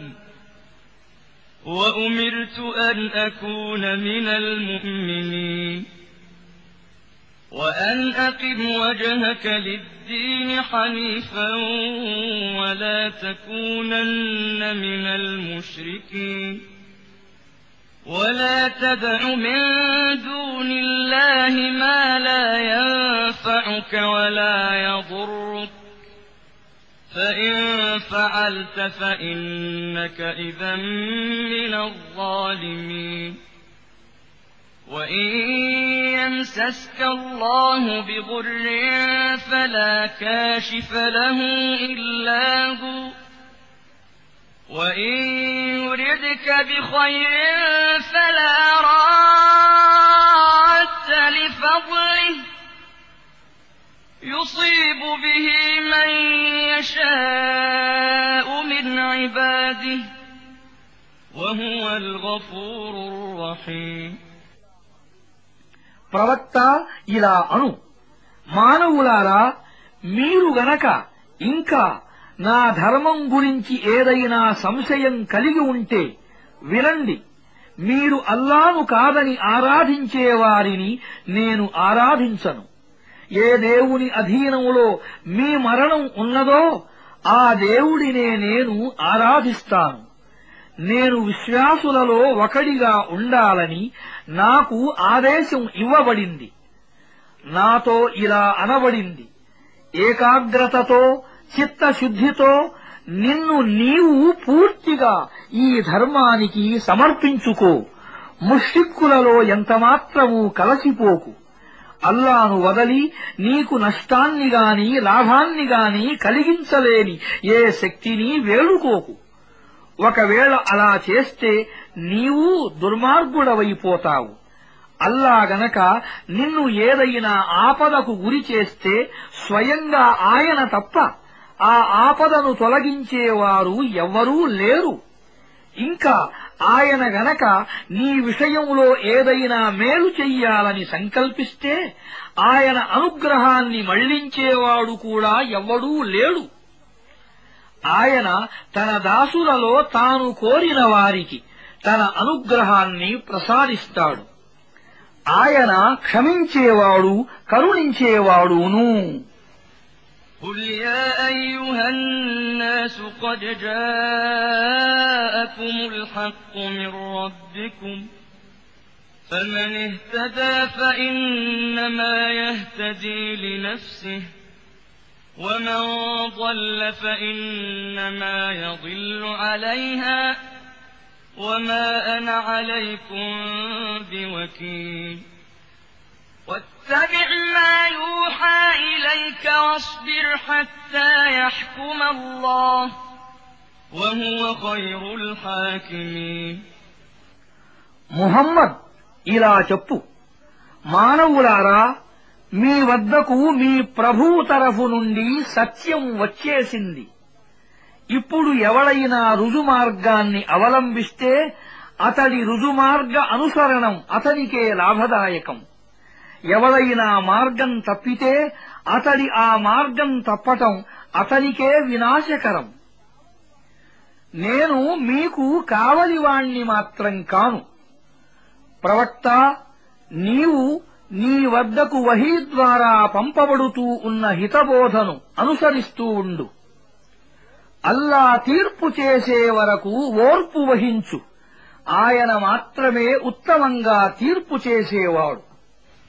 وَأُمِرْتُ أَنْ أَكُونَ مِنَ الْمُؤْمِنِينَ. وَأَنْ أَقِمْ وَجْهَكَ لِلدِّينِ حَنِيفًا وَلَا تَكُونَنَّ مِنَ الْمُشْرِكِينَ. وَلَا تَدْعُ مِن دُونِ اللَّهِ مَا لَا يَنفَعُكَ وَلَا يَضُرُّكَ فَإِن فَعَلْتَ فَإِنَّكَ إِذًا مِّنَ الظَّالِمِينَ. وإن يمسسك الله بضر فلا كاشف له إلا هو وإن يردك بخير فلا راد لفضله يصيب به من يشاء من عباده وهو الغفور الرحيم. ప్రవక్త ఇలా అను, మానవులారా, మీరు గనక ఇంకా నా ధర్మం గురించి ఏదైనా సంశయం కలిగి ఉంటే వినండి. మీరు అల్లాను కాదని ఆరాధించేవారిని నేను ఆరాధించను. ఏ దేవుని అధీనంలో మీ మరణం ఉన్నదో ఆ దేవుడినే నేను ఆరాధిస్తాను. నేను విశ్వాసులలో ఒకడిగా ఉండాలని నాకు ఆదేశం ఇవ్వబడింది. నాతో ఇలా అనబడింది, ఏకాగ్రతతో చిత్తశుద్ధితో నిన్ను నీవు పూర్తిగా ఈ ధర్మానికి సమర్పించుకో. ముష్రిక్కులలో ఎంతమాత్రమూ కలసిపోకు. అల్లాను వదలి నీకు నష్టాన్నిగాని లాభాన్నిగాని కలిగించలేని ఏ శక్తిని వేడుకోకు. ఒకవేళ అలా చేస్తే నీవు దుర్మార్గుడవైపోతావు. అల్లా గనక నిన్ను ఏదైనా ఆపదకు గురి చేస్తే స్వయంగా ఆయన తప్ప ఆ ఆపదను తొలగించేవారు ఎవ్వరూ లేరు. ఇంకా ఆయన గనక నీ విషయంలో ఏదైనా మేలు చెయ్యాలని సంకల్పిస్తే ఆయన అనుగ్రహాన్ని మళ్లించేవాడు కూడా ఎవ్వడూ లేడు. ఆయన తన దాసులలో తాను కోరిన వారికి తన అనుగ్రహాన్ని ప్రసాదిస్తాడు. ఆయన క్షమించేవాడు, కరుణించేవాడును. قل يا أيها الناس قد جاءكم الحق من ربكم فمن اهتدى فإنما يهتدي لنفسه ومن ضل فإنما يضل عليها وما أنا عليكم بوكيل واتبع ما يوحى إليك واصبر حتى يحكم الله وهو خير الحاكمين. ముహమ్మద్ ఇలా చెప్పు, మానవులారా, మీ వద్దకు మీ ప్రభువు తరఫు నుండి సత్యం వచ్చేసింది. ఇప్పుడు ఎవడైనా రుజుమార్గాన్ని అవలంబిస్తే అతడి రుజుమార్గ అనుసరణం అతనికే లాభదాయకం. ఎవడైనా మార్గం తప్పితే అతడి ఆ మార్గం తప్పటం అతనికే వినాశకరం. నేను మీకు కావలివాణ్ణి మాత్రం కాను. ప్రవక్త, నీవు నీ వద్దకు వహీ ద్వారా పంపబడుతూ ఉన్న హితబోధను అనుసరిస్తూ ఉండు. అల్లా తీర్పు చేసే వరకు ఓర్పు వహించు. ఆయన మాత్రమే ఉత్తమంగా తీర్పు చేసేవాడు.